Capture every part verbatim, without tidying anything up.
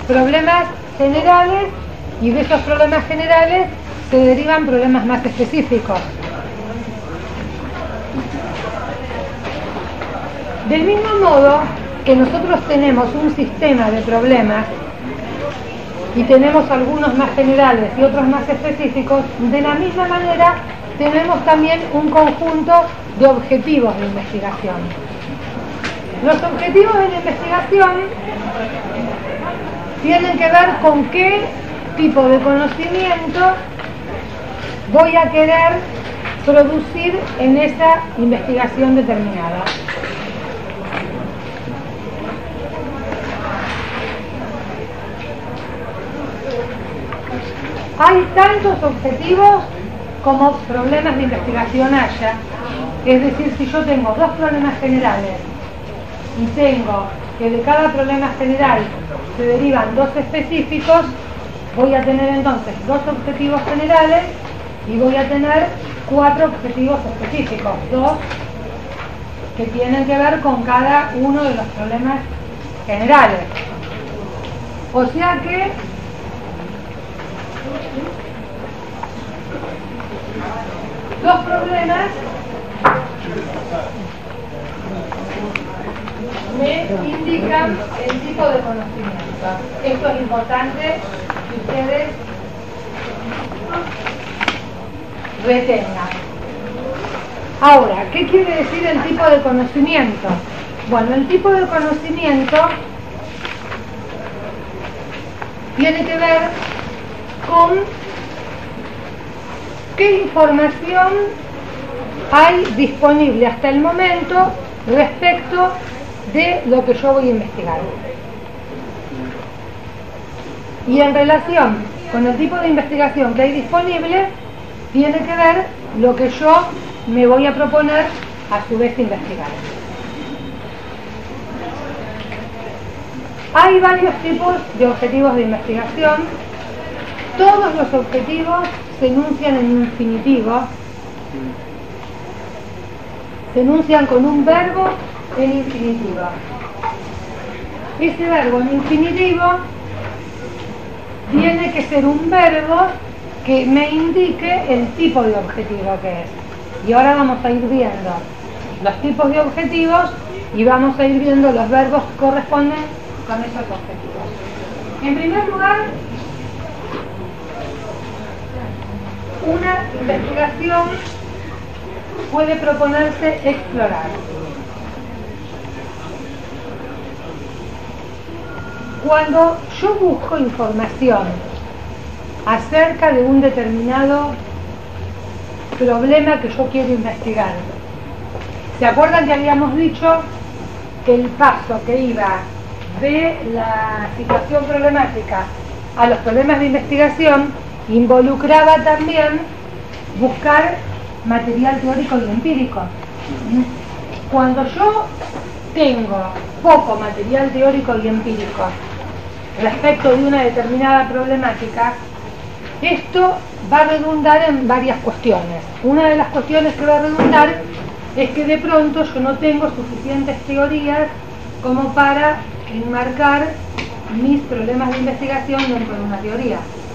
problemas generales, y de esos problemas generales se derivan problemas más específicos. Del mismo modo que nosotros tenemos un sistema de problemas y tenemos algunos más generales y otros más específicos, de la misma manera tenemos también un conjunto de objetivos de investigación. Los objetivos de la investigación tienen que ver con qué tipo de conocimiento voy a querer producir en esa investigación determinada. Hay tantos objetivos como problemas de investigación haya. Es decir, si yo tengo dos problemas generales y tengo que de cada problema general se derivan dos específicos, voy a tener entonces dos objetivos generales y voy a tener cuatro objetivos específicos, dos que tienen que ver con cada uno de los problemas generales. O sea que dos problemas me indican el tipo de conocimiento. Esto es importante que ustedes retengan. Ahora, ¿qué quiere decir el tipo de conocimiento? Bueno, el tipo de conocimiento tiene que ver con qué información hay disponible hasta el momento respecto de lo que yo voy a investigar. Y en relación con el tipo de investigación que hay disponible, tiene que ver lo que yo me voy a proponer a su vez investigar. Hay varios tipos de objetivos de investigación. Todos los objetivos se enuncian en infinitivo. Se enuncian con un verbo en infinitivo. Ese verbo en infinitivo tiene que ser un verbo que me indique el tipo de objetivo que es. Y ahora vamos a ir viendo los tipos de objetivos y vamos a ir viendo los verbos que corresponden con esos objetivos. En primer lugar, una investigación puede proponerse explorar. Cuando yo busco información acerca de un determinado problema que yo quiero investigar, ¿se acuerdan que habíamos dicho que el paso que iba de la situación problemática a los problemas de investigación involucraba también buscar material teórico y empírico? Cuando yo tengo poco material teórico y empírico respecto de una determinada problemática, esto va a redundar en varias cuestiones. Una de las cuestiones que va a redundar es que de pronto yo no tengo suficientes teorías como para enmarcar mis problemas de investigación dentro de una teoría.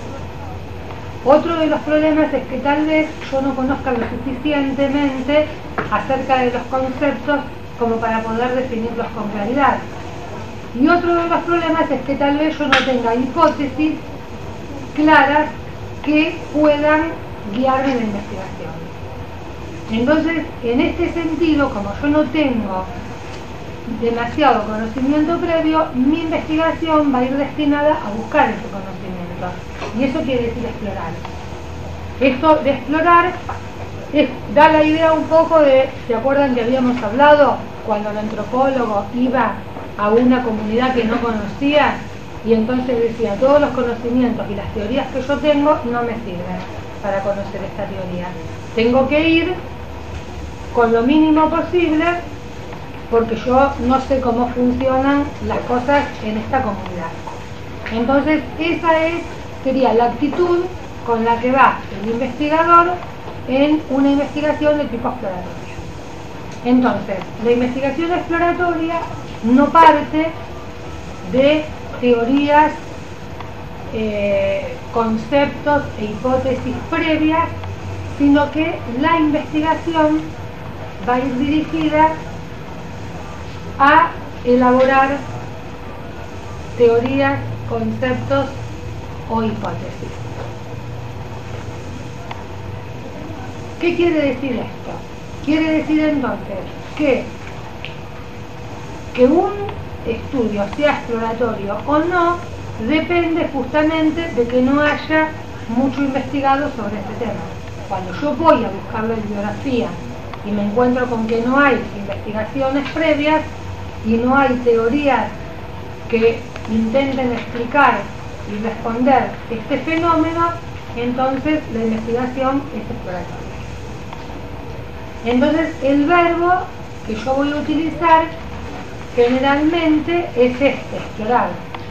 Otro de los problemas es que tal vez yo no conozca lo suficientemente acerca de los conceptos como para poder definirlos con claridad. Y otro de los problemas es que tal vez yo no tenga hipótesis claras que puedan guiarme en la investigación. Entonces, en este sentido, como yo no tengo demasiado conocimiento previo, mi investigación va a ir destinada a buscar ese conocimiento. Y eso quiere decir explorar. Esto de explorar es, da la idea un poco de, ¿se acuerdan que habíamos hablado cuando el antropólogo iba a una comunidad que no conocía y entonces decía, todos los conocimientos y las teorías que yo tengo no me sirven para conocer esta teoría? Tengo que ir con lo mínimo posible porque yo no sé cómo funcionan las cosas en esta comunidad. Entonces esa es, sería la actitud con la que va el investigador en una investigación de tipo exploratoria. Entonces, la investigación exploratoria no parte de teorías eh, conceptos e hipótesis previas, sino que la investigación va a ir dirigida a elaborar teorías, conceptos o hipótesis. ¿Qué quiere decir esto? Quiere decir entonces que, que un estudio sea exploratorio o no depende justamente de que no haya mucho investigado sobre este tema. Cuando yo voy a buscar la bibliografía y me encuentro con que no hay investigaciones previas y no hay teorías que intenten explicar y responder este fenómeno, entonces la investigación es exploratoria. Entonces el verbo que yo voy a utilizar generalmente es este, explorar.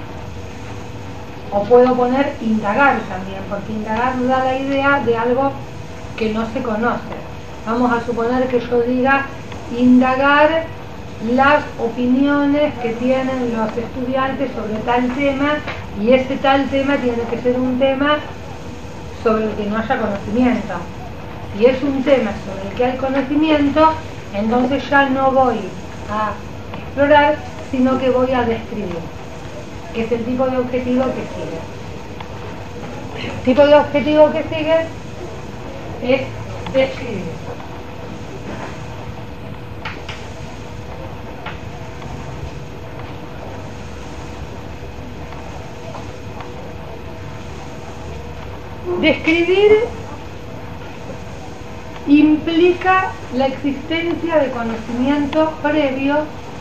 O puedo poner indagar también, porque indagar da la idea de algo que no se conoce. Vamos a suponer que yo diga indagar las opiniones que tienen los estudiantes sobre tal tema, y ese tal tema tiene que ser un tema sobre el que no haya conocimiento. Si es un tema sobre el que hay conocimiento, entonces ya no voy a explorar, sino que voy a describir, que es el tipo de objetivo que sigue. El tipo de objetivo que sigue es describir. Describir implica la existencia de conocimiento previo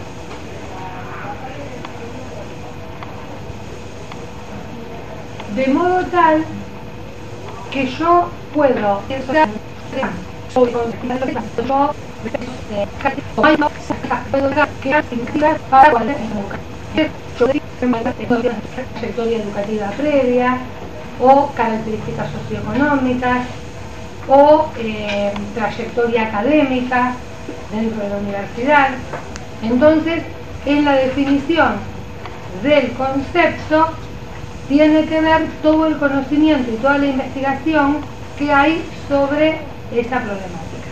de modo tal que yo puedo trayectoria educativa previa o características socioeconómicas o eh, trayectoria académica dentro de la universidad. Entonces, en la definición del concepto tiene que ver todo el conocimiento y toda la investigación que hay sobre esa problemática.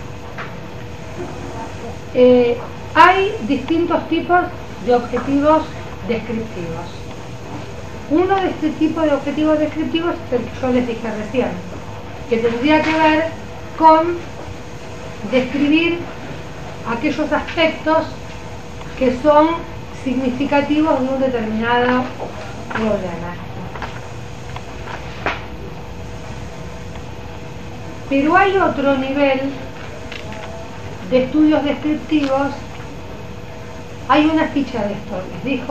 Eh, hay distintos tipos de objetivos descriptivos. Uno de este tipo de objetivos descriptivos es el que yo les dije recién, que tendría que ver con describir aquellos aspectos que son significativos de un determinado problema. Pero hay otro nivel de estudios descriptivos. Hay una ficha de esto, les dijo,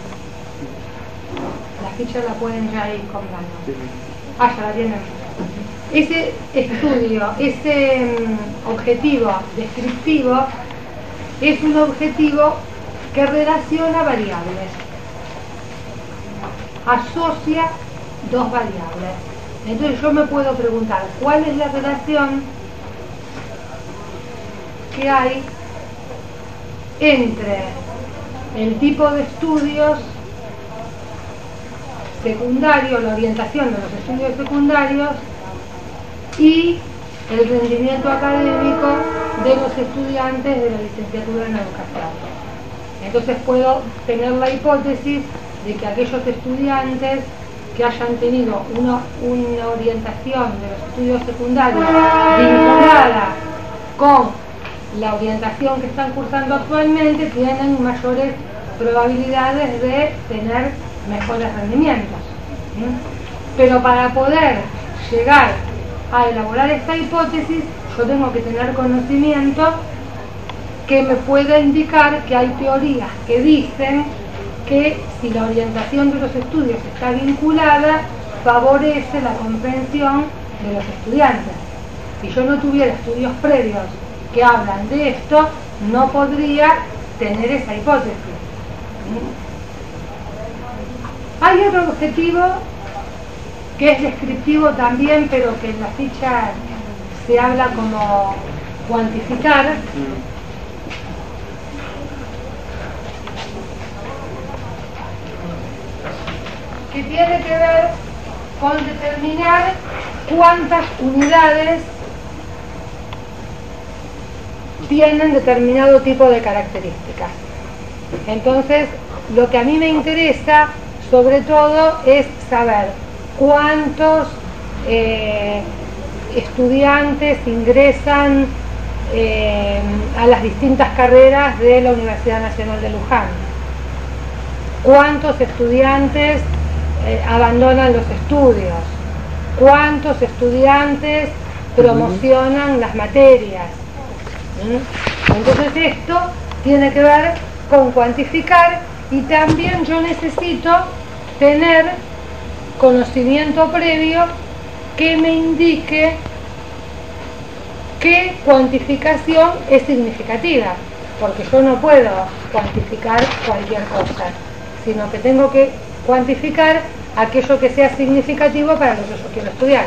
la ficha la pueden ya ir comprando. Ah, ya la tienen. Ese estudio, ese um, objetivo descriptivo es un objetivo que relaciona variables, asocia dos variables. Entonces yo me puedo preguntar cuál es la relación que hay entre el tipo de estudios secundarios, la orientación de los estudios secundarios y el rendimiento académico de los estudiantes de la licenciatura en educación. Entonces puedo tener la hipótesis de que aquellos estudiantes que hayan tenido una, una orientación de los estudios secundarios vinculada con la orientación que están cursando actualmente tienen mayores probabilidades de tener mejores rendimientos. ¿Sí? Pero para poder llegar a elaborar esta hipótesis, yo tengo que tener conocimiento que me pueda indicar que hay teorías que dicen que si la orientación de los estudios está vinculada, favorece la comprensión de los estudiantes. Si yo no tuviera estudios previos que hablan de esto, no podría tener esa hipótesis. Hay otro objetivo que es descriptivo también, pero que en la ficha se habla como cuantificar, que tiene que ver con determinar cuántas unidades tienen determinado tipo de características. Entonces, lo que a mí me interesa, sobre todo, es saber cuántos eh, estudiantes ingresan eh, a las distintas carreras de la Universidad Nacional de Luján, cuántos estudiantes eh, abandonan los estudios, cuántos estudiantes promocionan las materias. ¿Mm? Entonces esto tiene que ver con cuantificar, y también yo necesito tener conocimiento previo que me indique qué cuantificación es significativa, porque yo no puedo cuantificar cualquier cosa, sino que tengo que cuantificar aquello que sea significativo para lo que yo quiero estudiar.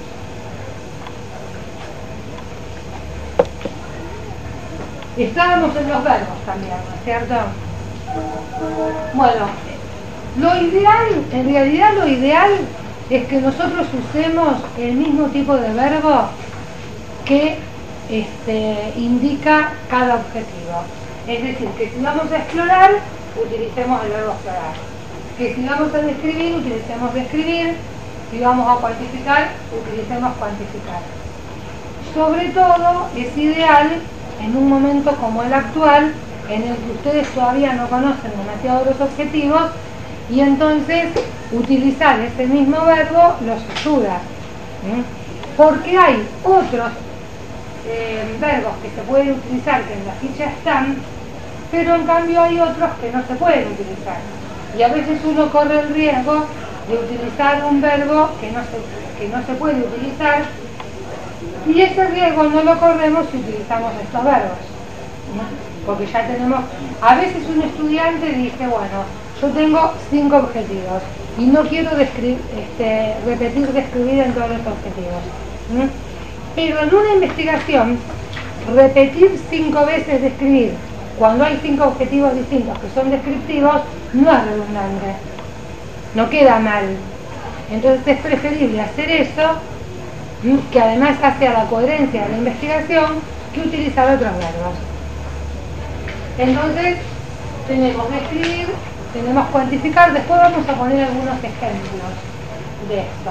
Estábamos en los verbos también, ¿no es cierto? Bueno, lo ideal, en realidad lo ideal es que nosotros usemos el mismo tipo de verbo que este, indica cada objetivo. Es decir, que si vamos a explorar, utilicemos el verbo explorar. Que si vamos a describir, utilicemos describir. Si vamos a cuantificar, utilicemos cuantificar. Sobre todo, es ideal en un momento como el actual, en el que ustedes todavía no conocen demasiado los objetivos, y entonces utilizar ese mismo verbo los ayuda. ¿eh? Porque hay otros eh, verbos que se pueden utilizar, que en la ficha están, pero en cambio hay otros que no se pueden utilizar. Y a veces uno corre el riesgo de utilizar un verbo que no se, que no se puede utilizar, y ese riesgo no lo corremos si utilizamos estos verbos, ¿no? Porque ya tenemos, a veces un estudiante dice, bueno, yo tengo cinco objetivos y no quiero este, repetir describir en todos los objetivos, ¿no? Pero en una investigación, repetir cinco veces describir cuando hay cinco objetivos distintos que son descriptivos no es redundante, no queda mal. Entonces es preferible hacer eso, que además hace a la coherencia de la investigación, que utilizar otros verbos. Entonces tenemos describir, tenemos cuantificar, después vamos a poner algunos ejemplos de esto.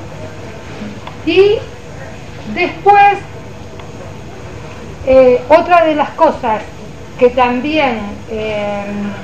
Y después, eh, otra de las cosas que también eh,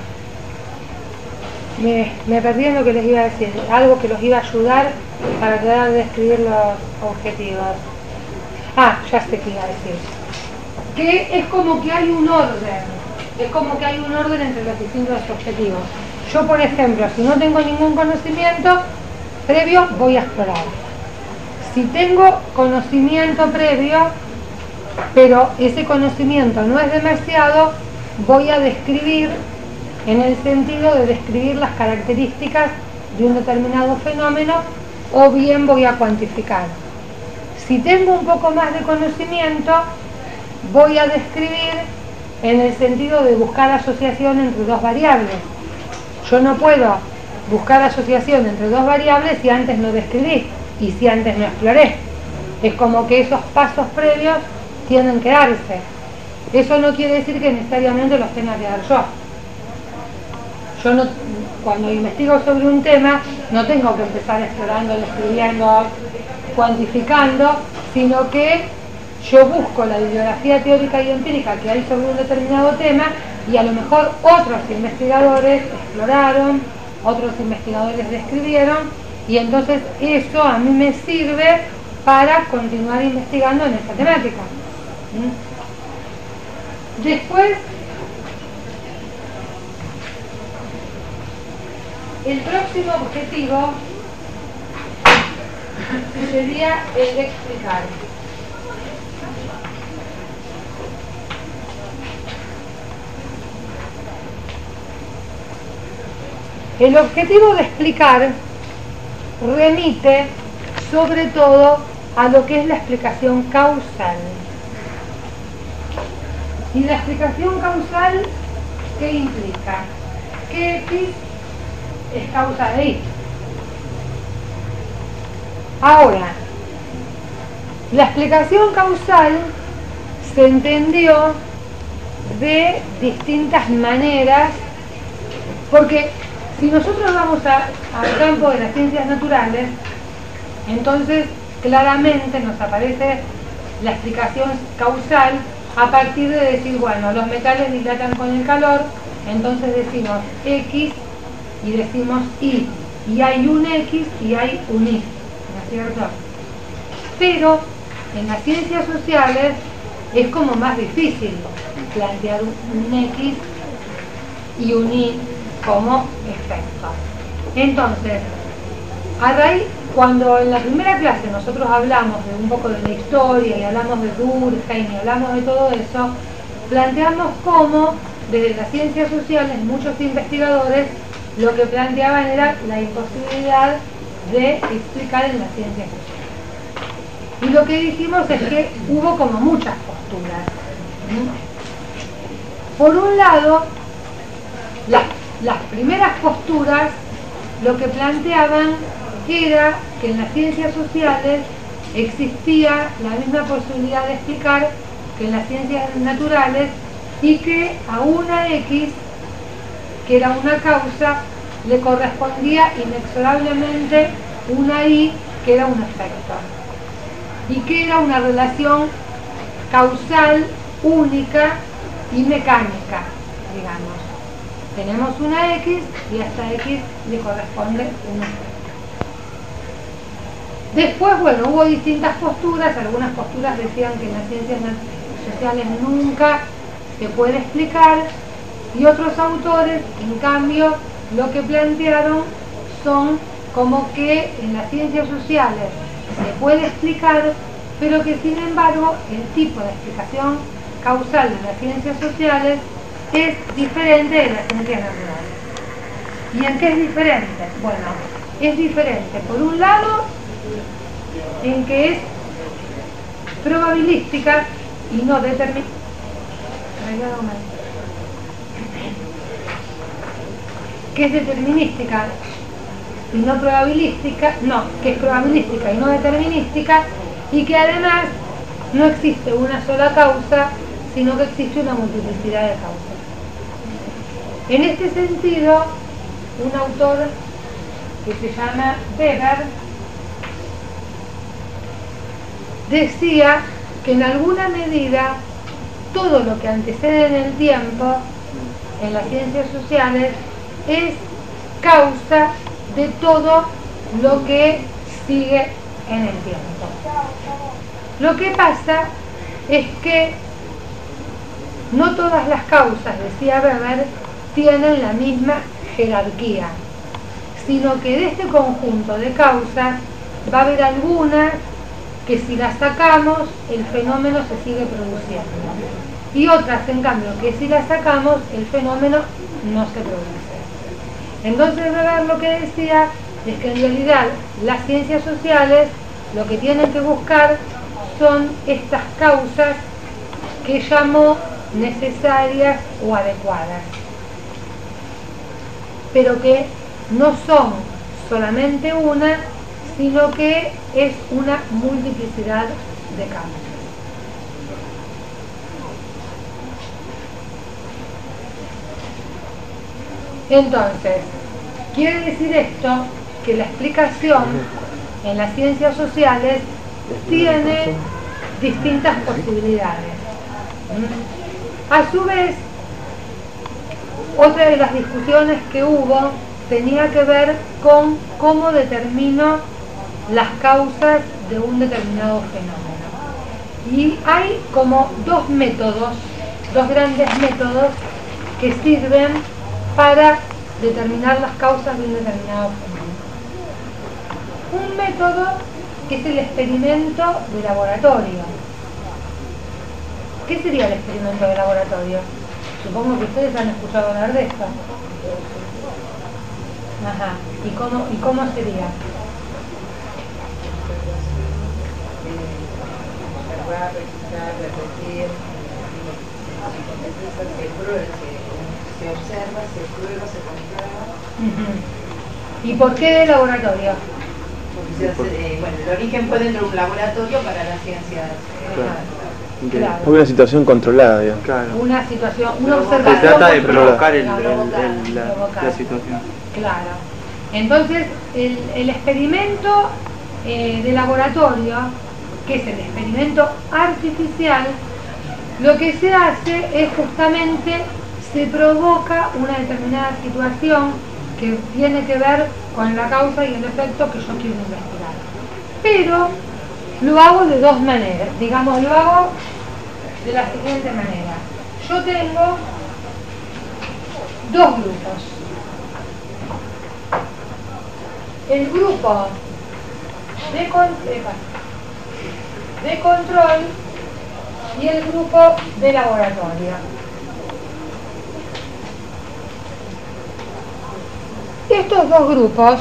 me, me perdí en lo que les iba a decir, algo que los iba a ayudar para tratar de describir los objetivos. Ah, ya sé qué iba a decir. Que es como que hay un orden, es como que hay un orden entre los distintos objetivos. Yo, por ejemplo, si no tengo ningún conocimiento previo, voy a explorar. Si tengo conocimiento previo, pero ese conocimiento no es demasiado, voy a describir, en el sentido de describir las características de un determinado fenómeno, o bien voy a cuantificar. Si tengo un poco más de conocimiento, voy a describir en el sentido de buscar asociación entre dos variables. Yo no puedo buscar asociación entre dos variables si antes no describí y si antes no exploré. Es como que esos pasos previos tienen que darse. Eso no quiere decir que necesariamente los tenga que dar yo. Yo no, cuando investigo sobre un tema, no tengo que empezar explorando, describiendo, cuantificando, sino que yo busco la bibliografía teórica y empírica que hay sobre un determinado tema, y a lo mejor otros investigadores exploraron, otros investigadores describieron, y entonces eso a mí me sirve para continuar investigando en esta temática. ¿Mm? Después, el próximo objetivo sería el de explicar. El objetivo de explicar remite sobre todo a lo que es la explicación causal. Y la explicación causal, ¿qué implica? Que X es causa de Y. Ahora, la explicación causal se entendió de distintas maneras, porque si nosotros vamos a, al campo de las ciencias naturales, entonces claramente nos aparece la explicación causal a partir de decir, bueno, los metales dilatan con el calor, entonces decimos X y decimos Y, y hay un X y hay un Y, ¿no es cierto? Pero en las ciencias sociales es como más difícil plantear un X y un Y como efecto. Entonces, a raíz, cuando en la primera clase nosotros hablamos de un poco de la historia y hablamos de Durkheim y hablamos de todo eso, planteamos cómo desde las ciencias sociales muchos investigadores lo que planteaban era la imposibilidad de explicar en las ciencias sociales. Y lo que dijimos es que hubo como muchas posturas. Por un lado, la, las primeras posturas lo que planteaban era que en las ciencias sociales existía la misma posibilidad de explicar que en las ciencias naturales y que a una X, que era una causa, le correspondía inexorablemente una Y, que era un efecto, y que era una relación causal única y mecánica, digamos. Tenemos una X y a esta X le corresponde un efecto. Después, bueno, hubo distintas posturas, algunas posturas decían que en las ciencias sociales nunca se puede explicar, y otros autores, en cambio, lo que plantearon son como que en las ciencias sociales se puede explicar, pero que sin embargo el tipo de explicación causal de las ciencias sociales es diferente de las ciencias naturales. ¿Y en qué es diferente? Bueno, es diferente por un lado en que es probabilística y no determinada, que es determinística y no probabilística, no, que es probabilística y no determinística, y que además no existe una sola causa, sino que existe una multiplicidad de causas. En este sentido, un autor que se llama Weber decía que en alguna medida todo lo que antecede en el tiempo en las ciencias sociales es causa de todo lo que sigue en el tiempo. Lo que pasa es que no todas las causas, decía Weber, tienen la misma jerarquía, sino que de este conjunto de causas va a haber algunas que si las sacamos el fenómeno se sigue produciendo, y otras en cambio que si las sacamos el fenómeno no se produce. Entonces Weber lo que decía es que en realidad las ciencias sociales lo que tienen que buscar son estas causas que llamó necesarias o adecuadas, pero que no son solamente una, sino que es una multiplicidad de causas. Entonces, quiere decir esto que la explicación en las ciencias sociales tiene distintas posibilidades. A su vez, otra de las discusiones que hubo tenía que ver con cómo determino las causas de un determinado fenómeno. Y hay como dos métodos, dos grandes métodos que sirven para determinar las causas de un determinado fenómeno. Un método que es el experimento de laboratorio. ¿Qué sería el experimento de laboratorio? Supongo que ustedes han escuchado hablar de esto. Ajá. ¿Y cómo, y cómo sería? Observar, registrar, repetir, se prueba, se observa, se prueba, se comprueba. Uh-huh. ¿Y por qué de laboratorio? Quizás, eh, bueno, el origen fue dentro de un laboratorio para las ciencias. eh, Claro. Claro. Hay una situación controlada, digamos. Claro. Una situación, una Se observación. Se trata de controlada. provocar el, el- Provocar, el- la, provocar. la situación. Claro. Entonces, el, el experimento eh, de laboratorio, que es el experimento artificial, lo que se hace es justamente, se provoca una determinada situación que tiene que ver con la causa y el efecto que yo quiero investigar. Pero lo hago de dos maneras, digamos, lo hago de la siguiente manera. Yo tengo dos grupos. El grupo de, con, de control y el grupo de laboratorio. Estos dos grupos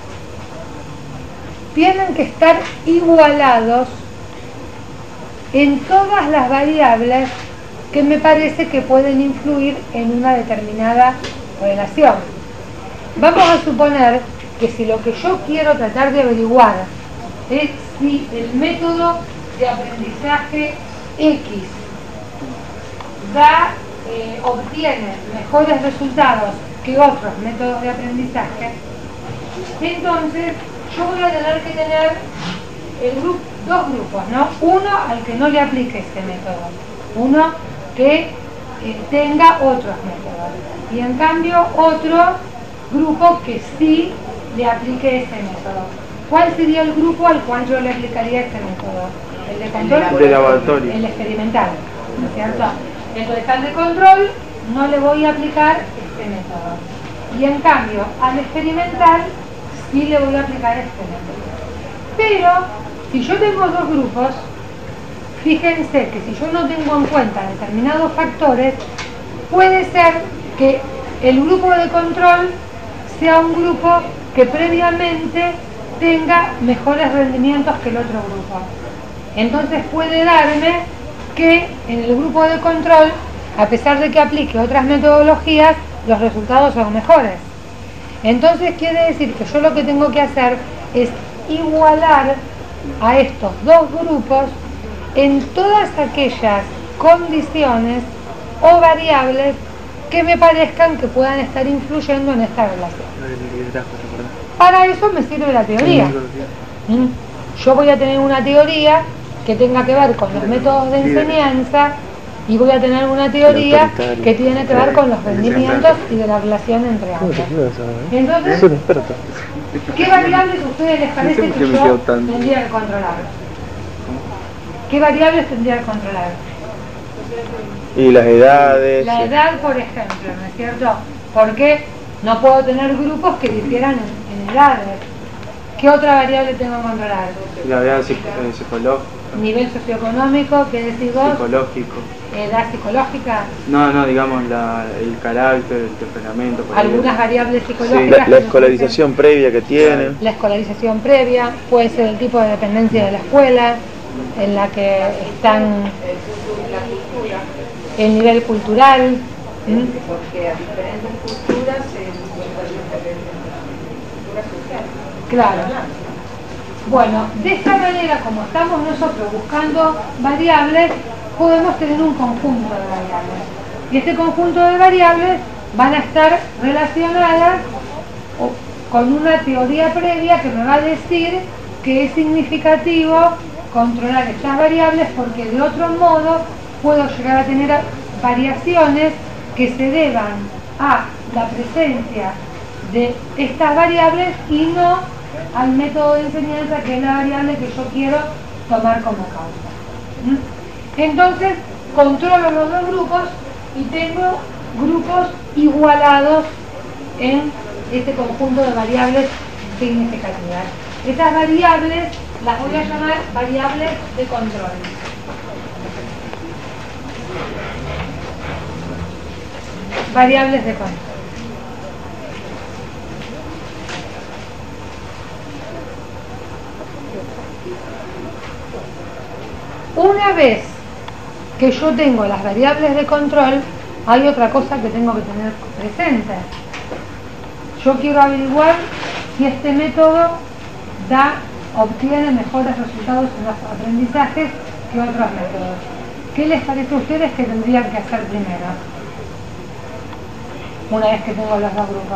tienen que estar igualados en todas las variables que me parece que pueden influir en una determinada relación. Vamos a suponer que si lo que yo quiero tratar de averiguar es si el método de aprendizaje X da, eh, obtiene mejores resultados que otros métodos de aprendizaje, entonces yo voy a tener que tener el grupo, dos grupos, ¿no? Uno al que no le aplique este método, uno que eh, tenga otros métodos, y en cambio otro grupo que sí le aplique este método. ¿Cuál sería el grupo al cual yo le aplicaría este método? El de control, El de laboratorio. el experimental, ¿no es cierto? Entonces al de control no le voy a aplicar este método, y en cambio al experimental sí le voy a aplicar este método. Pero si yo tengo dos grupos, fíjense que si yo no tengo en cuenta determinados factores, puede ser que el grupo de control sea un grupo que previamente tenga mejores rendimientos que el otro grupo. Entonces puede darme que en el grupo de control, a pesar de que aplique otras metodologías, los resultados son mejores. Entonces quiere decir que yo lo que tengo que hacer es igualar a estos dos grupos en todas aquellas condiciones o variables que me parezcan que puedan estar influyendo en esta relación. Para eso me sirve la teoría. ¿Mm? Yo voy a tener una teoría que tenga que ver con los métodos de enseñanza y voy a tener una teoría que tiene que ver con los rendimientos y de la relación entre ambos. Entonces, ¿qué variables a ustedes les parece que yo tendría que controlar? ¿Qué variables tendría que controlar? Y las edades. La edad, por ejemplo, ¿no es cierto? Porque no puedo tener grupos que difieran en, en edades. ¿Qué otra variable tengo que controlar? La edad psic eh, psicológica. Nivel socioeconómico, ¿qué decís vos? Psicológico. Edad psicológica. No, no, digamos la, el carácter, el temperamento. por Algunas ahí. variables Sí, psicológicas. La, la que nos escolarización previa que tienen. La escolarización previa, puede ser el tipo de dependencia de la escuela, en la que están, el nivel cultural. ¿Mm? Porque a diferentes culturas se encuentran diferentes culturas sociales. Claro. Bueno, de esta manera, como estamos nosotros buscando variables, podemos tener un conjunto de variables. Y este conjunto de variables van a estar relacionadas o- con una teoría previa que me va a decir que es significativo controlar estas variables, porque de otro modo puedo llegar a tener variaciones que se deban a la presencia de estas variables y no al método de enseñanza, que es la variable que yo quiero tomar como causa. ¿Mm? Entonces controlo los dos grupos y tengo grupos igualados en este conjunto de variables significativas. Estas variables las voy a llamar variables de control. Variables de control. Una vez que yo tengo las variables de control, hay otra cosa que tengo que tener presente. Yo quiero averiguar si este método da obtiene mejores resultados en los aprendizajes que otros métodos. ¿Qué les parece a ustedes que tendrían que hacer primero? Una vez que tengo los dos grupos.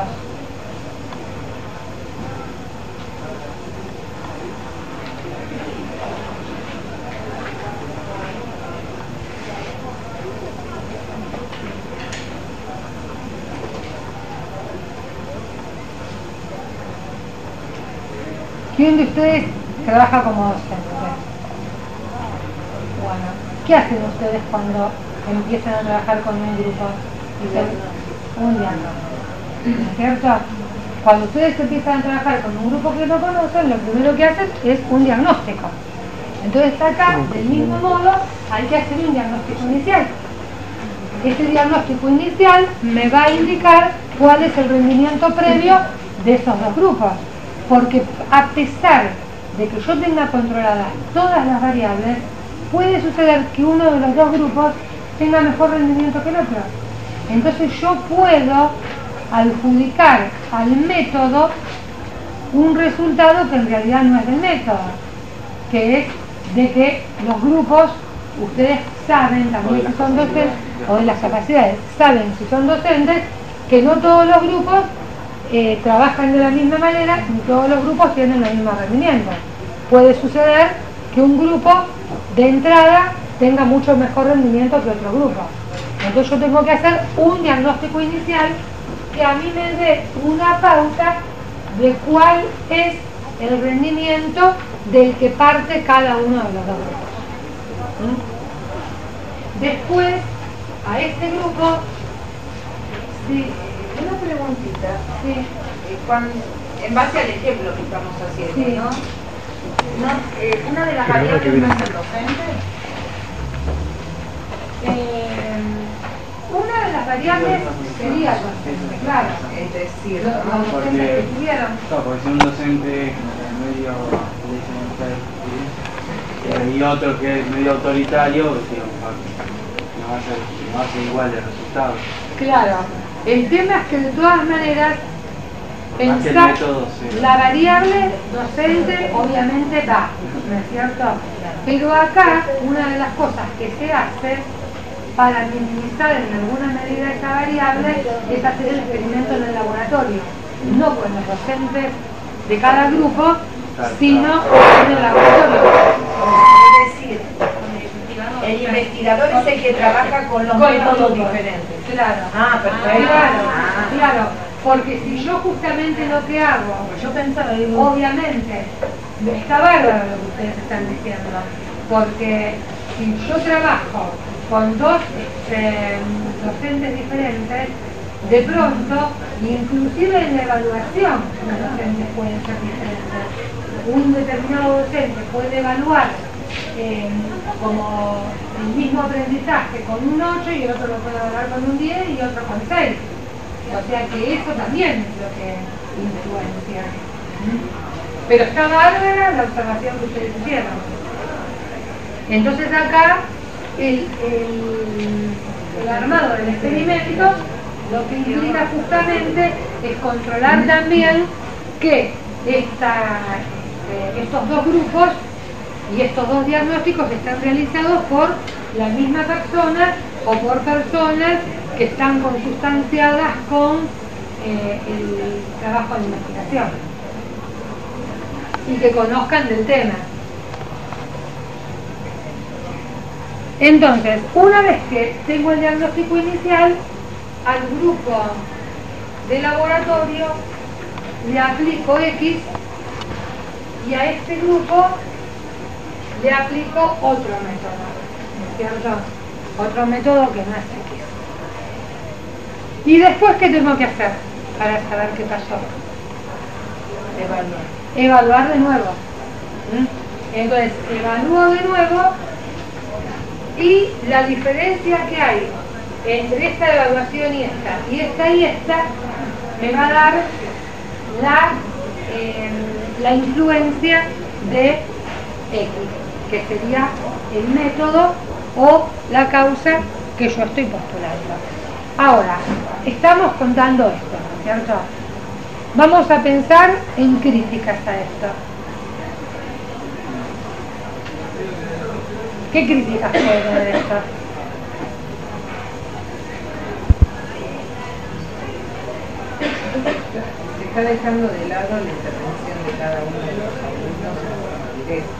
¿Quién de ustedes trabaja como docente? Bueno, ¿qué hacen ustedes cuando empiezan a trabajar con un grupo? Dicen, un diagnóstico, ¿cierto? Cuando ustedes empiezan a trabajar con un grupo que no conocen, lo primero que hacen es un diagnóstico. Entonces acá, del mismo modo, hay que hacer un diagnóstico inicial. Este diagnóstico inicial me va a indicar cuál es el rendimiento previo de esos dos grupos. Porque a pesar de que yo tenga controladas todas las variables, puede suceder que uno de los dos grupos tenga mejor rendimiento que el otro. Entonces yo puedo adjudicar al método un resultado que en realidad no es del método, que es de que los grupos, ustedes saben también si son docentes, o de las capacidades, saben si son docentes, que no todos los grupos Eh, trabajan de la misma manera y todos los grupos tienen el mismo rendimiento. Puede suceder que un grupo de entrada tenga mucho mejor rendimiento que otro grupo. Entonces yo tengo que hacer un diagnóstico inicial que a mí me dé una pauta de cuál es el rendimiento del que parte cada uno de los dos grupos. ¿Mm? Después, a este grupo, sí. Una preguntita, Sí. eh, cuando, en base al ejemplo que estamos haciendo, Sí. ¿no? No, eh, una de las variables no es el docente. Eh, una de las variables sería el docente, claro. Es decir, Los, ¿no? los docentes que Porque, estuvieron. claro, porque si un docente medio le dicen ustedes, ¿sí? Y otro que es medio autoritario, digamos, no va a ser, no va a ser igual el resultado. Claro. El tema es que de todas maneras Más que el pensar método, sí. la variable docente obviamente va, ¿no es cierto? Pero acá una de las cosas que se hace para minimizar en alguna medida esa variable es hacer el experimento en el laboratorio, no con los docentes de cada grupo, sino en el laboratorio. Es decir, el investigador es el que trabaja con los Con los métodos grupos. diferentes. Claro. Ah, perfecto. Claro, Ah. claro, porque si yo justamente lo que hago, Yo pensaba, digo, obviamente, está bárbaro lo que ustedes están diciendo, porque si yo trabajo con dos este, docentes diferentes, de pronto, inclusive en la evaluación, los docentes pueden ser diferentes. Un determinado docente puede evaluar eh, como el mismo aprendizaje con un ocho y el otro lo puede evaluar con un diez y otro con seis. O sea que eso también es lo que influencia. Pero está bárbara la observación que ustedes hicieron. Entonces acá el, el, el armado del experimento lo que implica justamente es controlar también que esta, eh, estos dos grupos y estos dos diagnósticos están realizados por la misma persona o por personas que están consustanciadas con eh, el trabajo de investigación y que conozcan del tema. Entonces, una vez que tengo el diagnóstico inicial, al grupo de laboratorio le aplico X y a este grupo le aplico otro método, ¿no es cierto? Otro método que no es X. ¿Y después qué tengo que hacer para saber qué pasó? evaluar. Evaluar de nuevo. ¿Mm? Entonces, evalúo de nuevo y la diferencia que hay entre esta evaluación y esta, y esta y esta, me va a dar la, eh, la influencia de X, que sería el método o la causa que yo estoy postulando. Ahora, estamos contando esto, ¿no es cierto? Vamos a pensar en críticas a esto. ¿Qué críticas puede tener esto? Se está dejando de lado la intervención de cada uno de los alumnos en forma directa.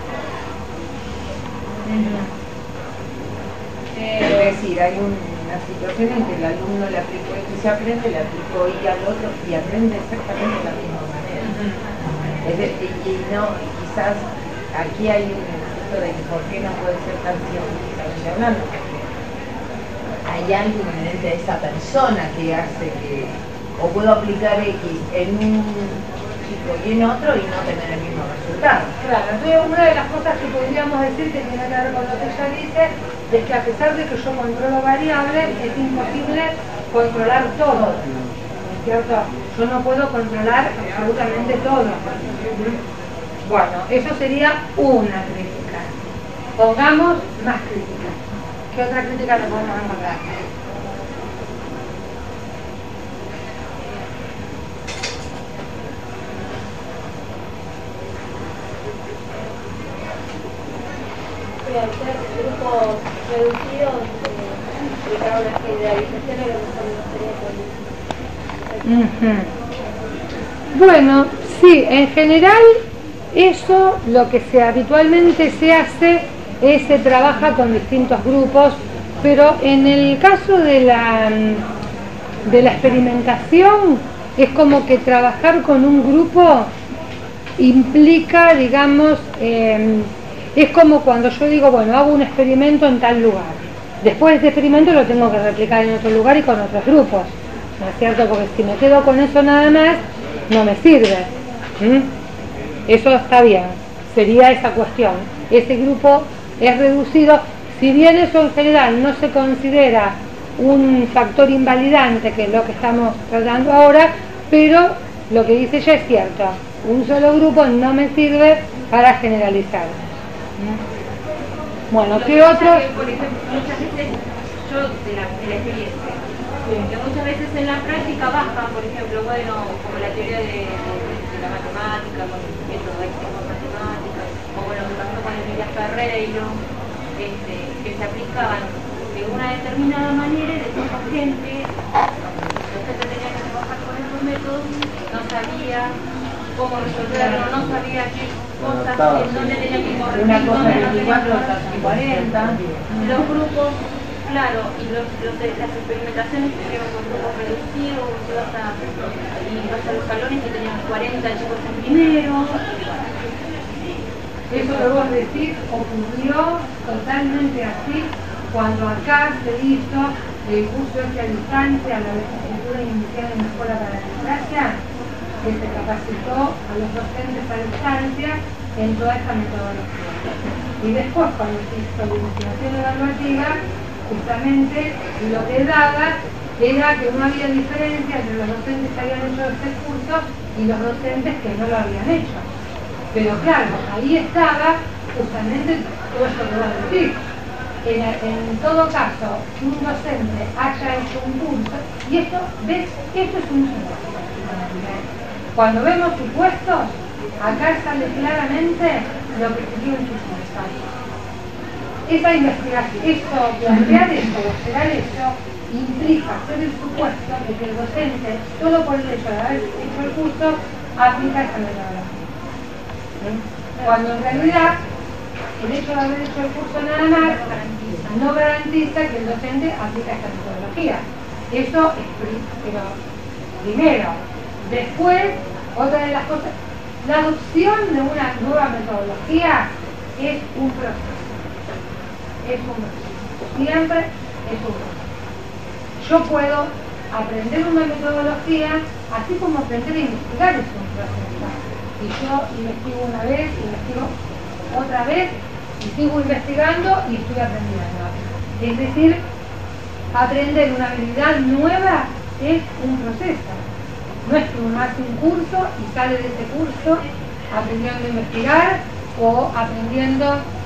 Es decir, hay un, una situación en que el alumno le aplicó esto y se aprende, le aplicó y al otro y aprende exactamente de la misma manera. Es decir, y, y no, y quizás aquí hay un efecto de que por qué no puede ser tan científicamente hablando, porque hay algo inherente a esa persona que hace que, o puedo aplicar X en un chico y en otro y no tener el mismo resultado. Claro, entonces una de las cosas que podríamos decir que tiene que ver con lo que ella dice es que a pesar de que yo controlo variables, es imposible controlar todo, ¿cierto? Yo no puedo controlar absolutamente todo. Bueno, eso sería una crítica. Pongamos más críticas. ¿Qué otra crítica le podemos encontrar? Hacer grupos reducidos, eh, dedicar una generalización a lo mejor no sería tan... Uh-huh. Bueno, sí, en general eso lo que se habitualmente se hace es se trabaja con distintos grupos, pero en el caso de la, de la experimentación es como que trabajar con un grupo implica, digamos, eh, es como cuando yo digo, bueno, hago un experimento en tal lugar. Después de ese experimento lo tengo que replicar en otro lugar y con otros grupos, ¿no es cierto? Porque si me quedo con eso nada más, no me sirve. ¿Mm? Eso está bien, sería esa cuestión. Ese grupo es reducido, si bien eso en general no se considera un factor invalidante, que es lo que estamos tratando ahora, pero lo que dice ella es cierto. Un solo grupo no me sirve para generalizar. Bueno, ¿qué otros? Por ejemplo, muchas veces, yo de la, de la experiencia, que muchas veces en la práctica baja, por ejemplo, bueno, como la teoría de, de, de la matemática, con el método de matemáticas, o bueno, lo que pasó con Emilia Ferreiro, este, que se aplicaban de una determinada manera y después la gente, la gente tenía que trabajar con esos métodos, no sabía cómo resolverlo, no sabía qué cosas, en dónde tenía que corregir, Una cosa dónde no veinticuatro, tenía otra cuarenta. los grupos, claro, y los, los de, las experimentaciones que hicieron con grupos reducidos, ibas a, y vas a los salones que tenían cuarenta chicos en primero. Eso que vos decís ocurrió totalmente así cuando acá se hizo el curso este a distancia, la licenciatura inicial en la Escuela para la Democracia, que se capacitó a los docentes a distancia en toda esta metodología. Y después, cuando se hizo la investigación evaluativa, justamente lo que daba era que no había diferencia entre los docentes que habían hecho este curso y los docentes que no lo habían hecho. Pero claro, ahí estaba justamente todo esto que vos decís. En, en todo caso, que un docente haya hecho un curso, y esto, ¿ves? Esto es un supuesto. Cuando vemos supuestos, acá sale claramente lo que sería un supuesto. Esa investigación, esto, plantear esto, esperar eso, implica hacer el supuesto de que el docente, solo por el hecho de haber hecho el curso, aplica esa metodología. Cuando en realidad el hecho de haber hecho el curso nada más no garantiza que el docente aplica esta metodología. Eso es pero primero. Después, otra de las cosas, la adopción de una nueva metodología es un proceso. Es un proceso. Siempre es un proceso. Yo puedo aprender una metodología, así como aprender a investigar es un proceso. Y yo investigo una vez, investigo otra vez, y sigo investigando y estoy aprendiendo. Es decir, aprender una habilidad nueva es un proceso. No es que uno hace un curso y sale de ese curso aprendiendo a investigar o aprendiendo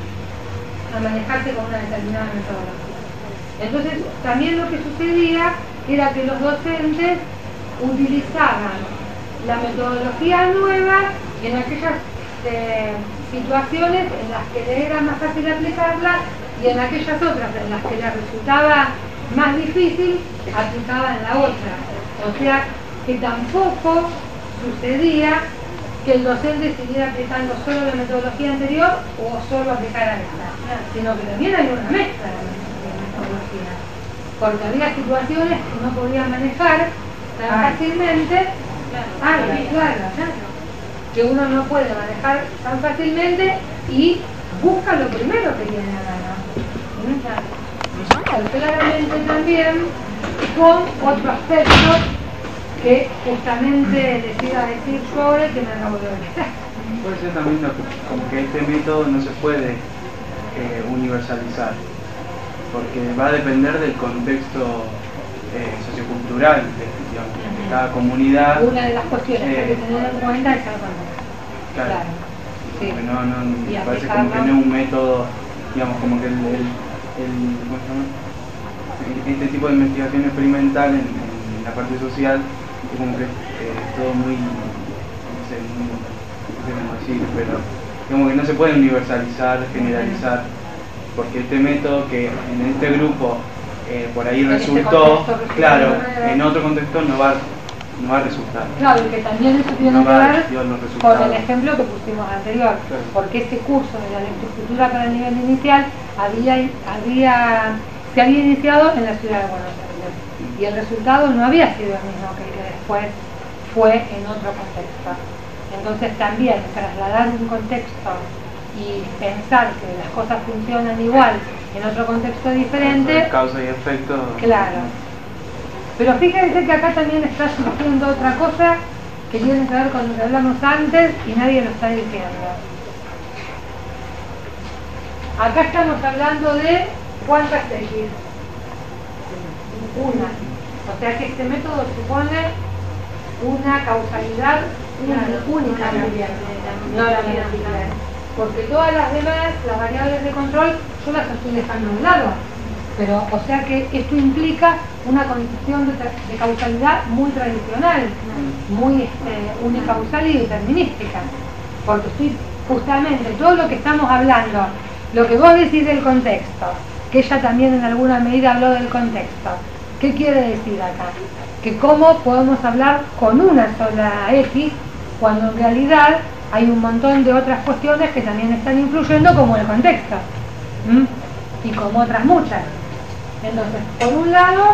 a manejarse con una determinada metodología. Entonces, también lo que sucedía era que los docentes utilizaban la metodología nueva en aquellas este, situaciones en las que le era más fácil aplicarla y en aquellas otras en las que le resultaba más difícil, aplicaba en la otra. O sea, que tampoco sucedía que el docente siguiera aplicando solo la metodología anterior o solo aplicara esta, sino que también hay una mezcla de metodologías, porque había situaciones que no podía manejar tan fácilmente. Ah, claro, que uno no puede manejar tan fácilmente y busca lo primero que tiene a mano. Claramente también con otro aspecto que justamente les iba a decir yo ahora que me acabo de olvidar. Puede ser también como que este método no se puede eh, universalizar, porque va a depender del contexto eh, sociocultural de, digamos, de cada comunidad. Una de las cuestiones eh, que hay que tener en cuenta es el contexto. Claro. claro. Sí. No, no, me parece como que no es un método, digamos, como que el, el, el ¿cómo se llama? Este tipo de investigación experimental en, en la parte social es como que eh, todo muy, no sé, muy, no sé cómo decir, pero como que no se puede universalizar, generalizar, porque este método que en este grupo eh, por ahí en resultó, este resultó, claro, en otro contexto no va, no va a resultar. Claro, y que también eso tiene no que ver con el ejemplo que pusimos anterior, claro. Porque ese curso de la lectoescritura para el nivel inicial había, había, se había iniciado en la ciudad de Buenos Aires y el resultado no había sido el mismo que el que después fue en otro contexto. Entonces también trasladar un contexto y pensar que las cosas funcionan igual en otro contexto diferente, causa y efecto. Claro. Pero fíjense que acá también está surgiendo otra cosa que tiene que ver con lo que hablamos antes y nadie lo está diciendo. Acá estamos hablando de cuántas X. Una. O sea que este método supone una causalidad una, única también, no la múltiple. Porque todas las demás, las variables de control, yo las estoy dejando a un lado. Pero, o sea que esto implica una condición de, de causalidad muy tradicional, muy este, unicausal y determinística. Porque estoy justamente, todo lo que estamos hablando, lo que vos decís del contexto, que ella también en alguna medida habló del contexto, ¿qué quiere decir acá? Que cómo podemos hablar con una sola X, cuando en realidad hay un montón de otras cuestiones que también están influyendo, como el contexto, ¿m? Y como otras muchas. Entonces, por un lado,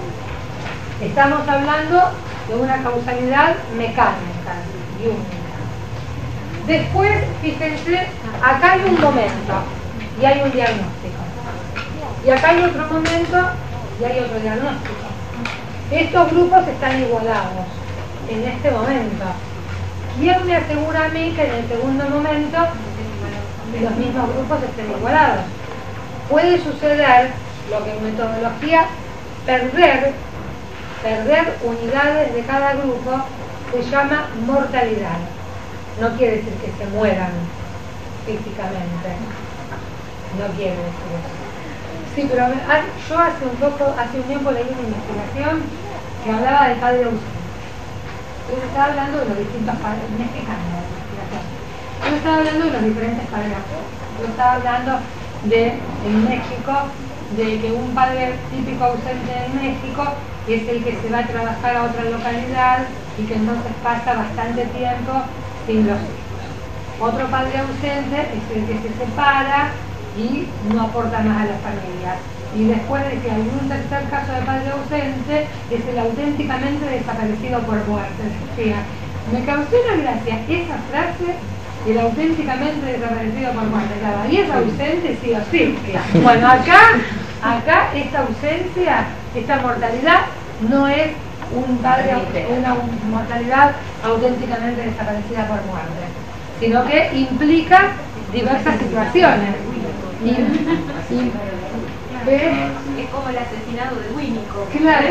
estamos hablando de una causalidad mecánica y única. Después, fíjense, acá hay un momento y hay un diagnóstico. Y acá hay otro momento y hay otro diagnóstico. Estos grupos están igualados en este momento. ¿Quién me asegura a mí que en el segundo momento los mismos grupos estén igualados? Puede suceder lo que en metodología perder, perder unidades de cada grupo se llama mortalidad. No quiere decir que se mueran físicamente. No quiere decir eso. Sí, pero yo hace un poco, hace un tiempo leí una investigación que hablaba del padre ausente. Yo estaba hablando de los distintos padres mexicanos de la investigación. Yo estaba hablando de los diferentes padres ausentes. Yo estaba hablando de, en México, de que un padre típico ausente en México es el que se va a trabajar a otra localidad y que entonces pasa bastante tiempo sin los hijos. Otro padre ausente es el que se separa y no aporta más a la familia. Y después de que algún tercer caso de padre ausente es el auténticamente desaparecido por muerte. Decía, me causó una gracia esa frase, el auténticamente desaparecido por muerte. Claro, y es ausente sí o sí. Bueno, acá, acá esta ausencia, esta mortalidad no es un padre, una mortalidad auténticamente desaparecida por muerte, sino que implica diversas situaciones. Y, y, ¿ves? Es como el asesinado de Winnicott. Claro,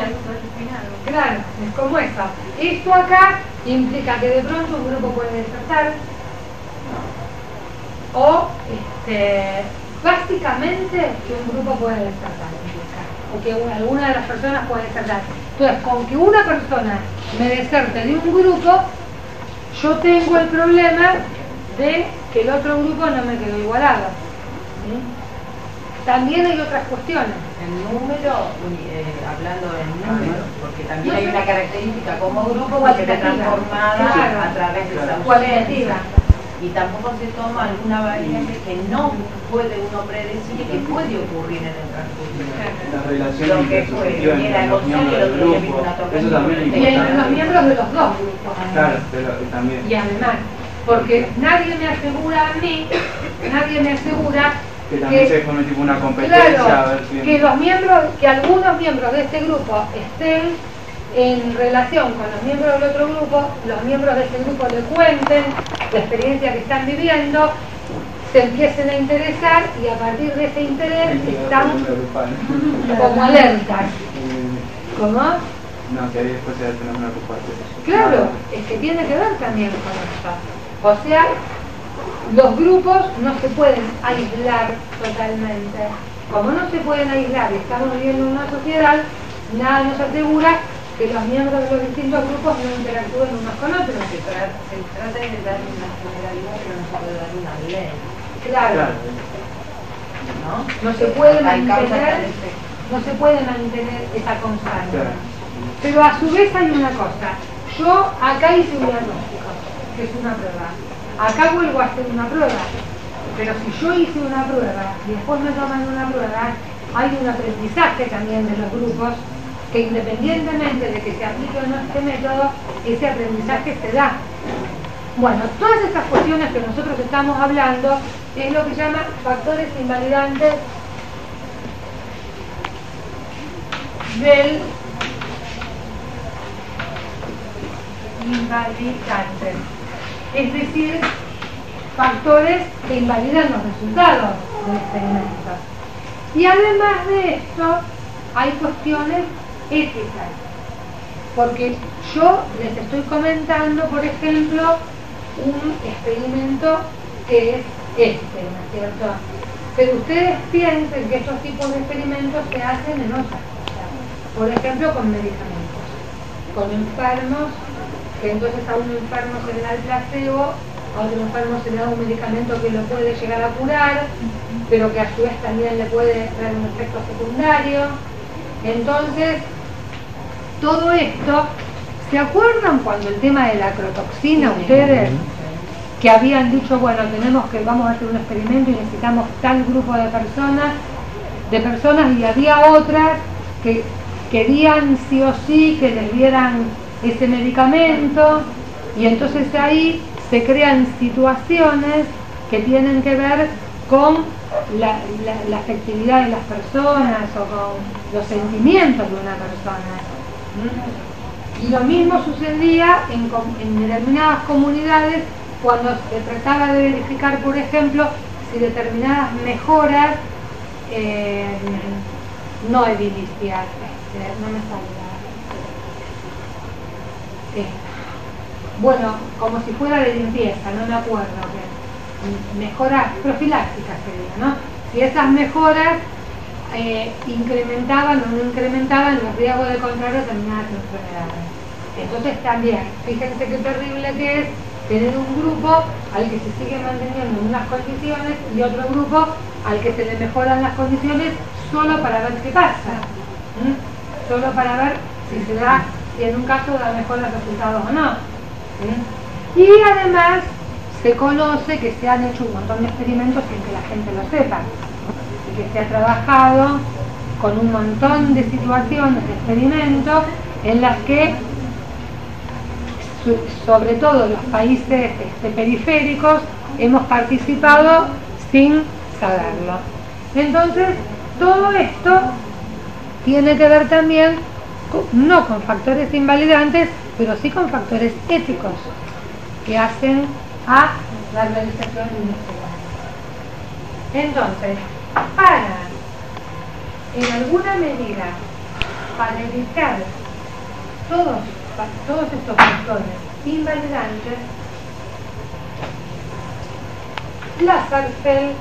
claro, es como eso. Esto acá implica que de pronto un grupo puede despertar o este, básicamente que un grupo puede despertar o que una, alguna de las personas puede despertar. Entonces, con que una persona me deserte de un grupo, yo tengo el problema de que el otro grupo no me quedó igualado. ¿Sí? También hay otras cuestiones. El número, eh, hablando del número, porque también No hay sé. una característica como grupo que se ve Cualitativa. transformada Claro. a través de esa Cualitativa. ausencia. Y tampoco se toma alguna variable que no puede uno predecir y que puede ocurrir en el transcurso. Las relaciones Lo que fue, intersubjetivas era entre los emoción y miembros el del otro día vino grupo, una tormenta eso también es y Y entre los importante. miembros de los dos grupos. Claro, pero también. Y además, porque nadie me asegura a mí, nadie me asegura Que también se forme tipo una competencia, a claro, ver si... que los miembros, que algunos miembros de este grupo estén en relación con los miembros del otro grupo, los miembros de este grupo le cuenten la experiencia que están viviendo, se empiecen a interesar y a partir de ese interés están como alertas. ¿Cómo? No, que ahí después se da el fenómeno grupal. Claro, es que tiene que ver también con esto. O sea, los grupos no se pueden aislar totalmente. Como no se pueden aislar y estamos viviendo en una sociedad, nada nos asegura que los miembros de los distintos grupos no interactúen unos con otros. Se trata, se trata de dar una generalidad, pero no se puede dar una ley. Claro, Claro. ¿No? no se puede Hay causa mantener, tal efecto. no se puede mantener esa constancia. Claro. Pero a su vez hay una cosa. Yo acá hice un diagnóstico, que es una prueba. Acá vuelvo a hacer una prueba. Pero si yo hice una prueba y después me toman una prueba, hay un aprendizaje también de los grupos que independientemente de que se aplique o no este método, ese aprendizaje se da. Bueno, todas estas cuestiones que nosotros estamos hablando es lo que se llama factores invalidantes del invalidantes. Es decir, factores que invalidan los resultados del experimento. Y además de esto, hay cuestiones éticas. Porque yo les estoy comentando, por ejemplo, un experimento que es este, ¿no es cierto? Pero ustedes piensen que estos tipos de experimentos se hacen en otras cosas. Por ejemplo, con medicamentos, con enfermos, que entonces a un enfermo se le da el placebo, a otro enfermo se le da un medicamento que lo puede llegar a curar, pero que a su vez también le puede traer un efecto secundario. Entonces, todo esto, ¿se acuerdan cuando el tema de la acrotoxina, ustedes, que habían dicho, bueno, tenemos que, vamos a hacer un experimento y necesitamos tal grupo de personas, de personas y había otras que querían sí o sí que les dieran ese medicamento y entonces ahí se crean situaciones que tienen que ver con la, la, la afectividad de las personas o con los sentimientos de una persona. ¿Mm? Y lo mismo sucedía en, en determinadas comunidades cuando se trataba de verificar, por ejemplo, si determinadas mejoras eh, no edilicias, este, no me sale. Eh, bueno, como si fuera de limpieza, no me acuerdo, que mejoras profilácticas sería, ¿no? Si esas mejoras eh, incrementaban o no incrementaban los riesgos de contraer determinadas enfermedades. Entonces también, fíjense qué terrible que es tener un grupo al que se sigue manteniendo en unas condiciones y otro grupo al que se le mejoran las condiciones solo para ver qué pasa, ¿Mm? solo para ver si se da, si en un caso da mejores resultados o no. ¿Sí? Y además se conoce que se han hecho un montón de experimentos sin que la gente lo sepa y que se ha trabajado con un montón de situaciones de experimentos en las que sobre todo los países este, periféricos hemos participado sin saberlo. Entonces todo esto tiene que ver también con, no con factores invalidantes, pero sí con factores éticos que hacen a la realización de un experimento. Entonces, para, en alguna medida, para evitar todos, todos estos factores invalidantes, Lazarsfeld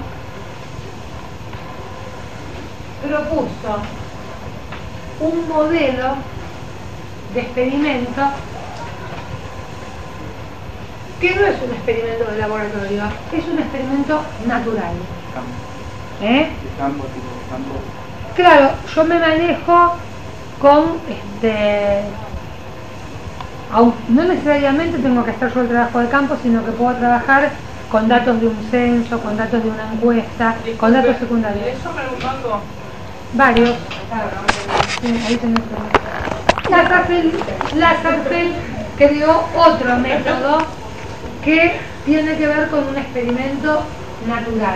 propuso un modelo de experimento que no es un experimento de laboratorio, es un experimento natural. ¿Eh? Campo, tipo, campo. Claro, yo me manejo con, este, aun, no necesariamente tengo que hacer yo el trabajo de campo, sino que puedo trabajar con datos de un censo, con datos de una encuesta, Disculpe, con datos secundarios. ¿eso preguntando? Varios. Sí, ahí tenés uno. Lazarsfeld, Lazarsfeld creó otro método que tiene que ver con un experimento natural.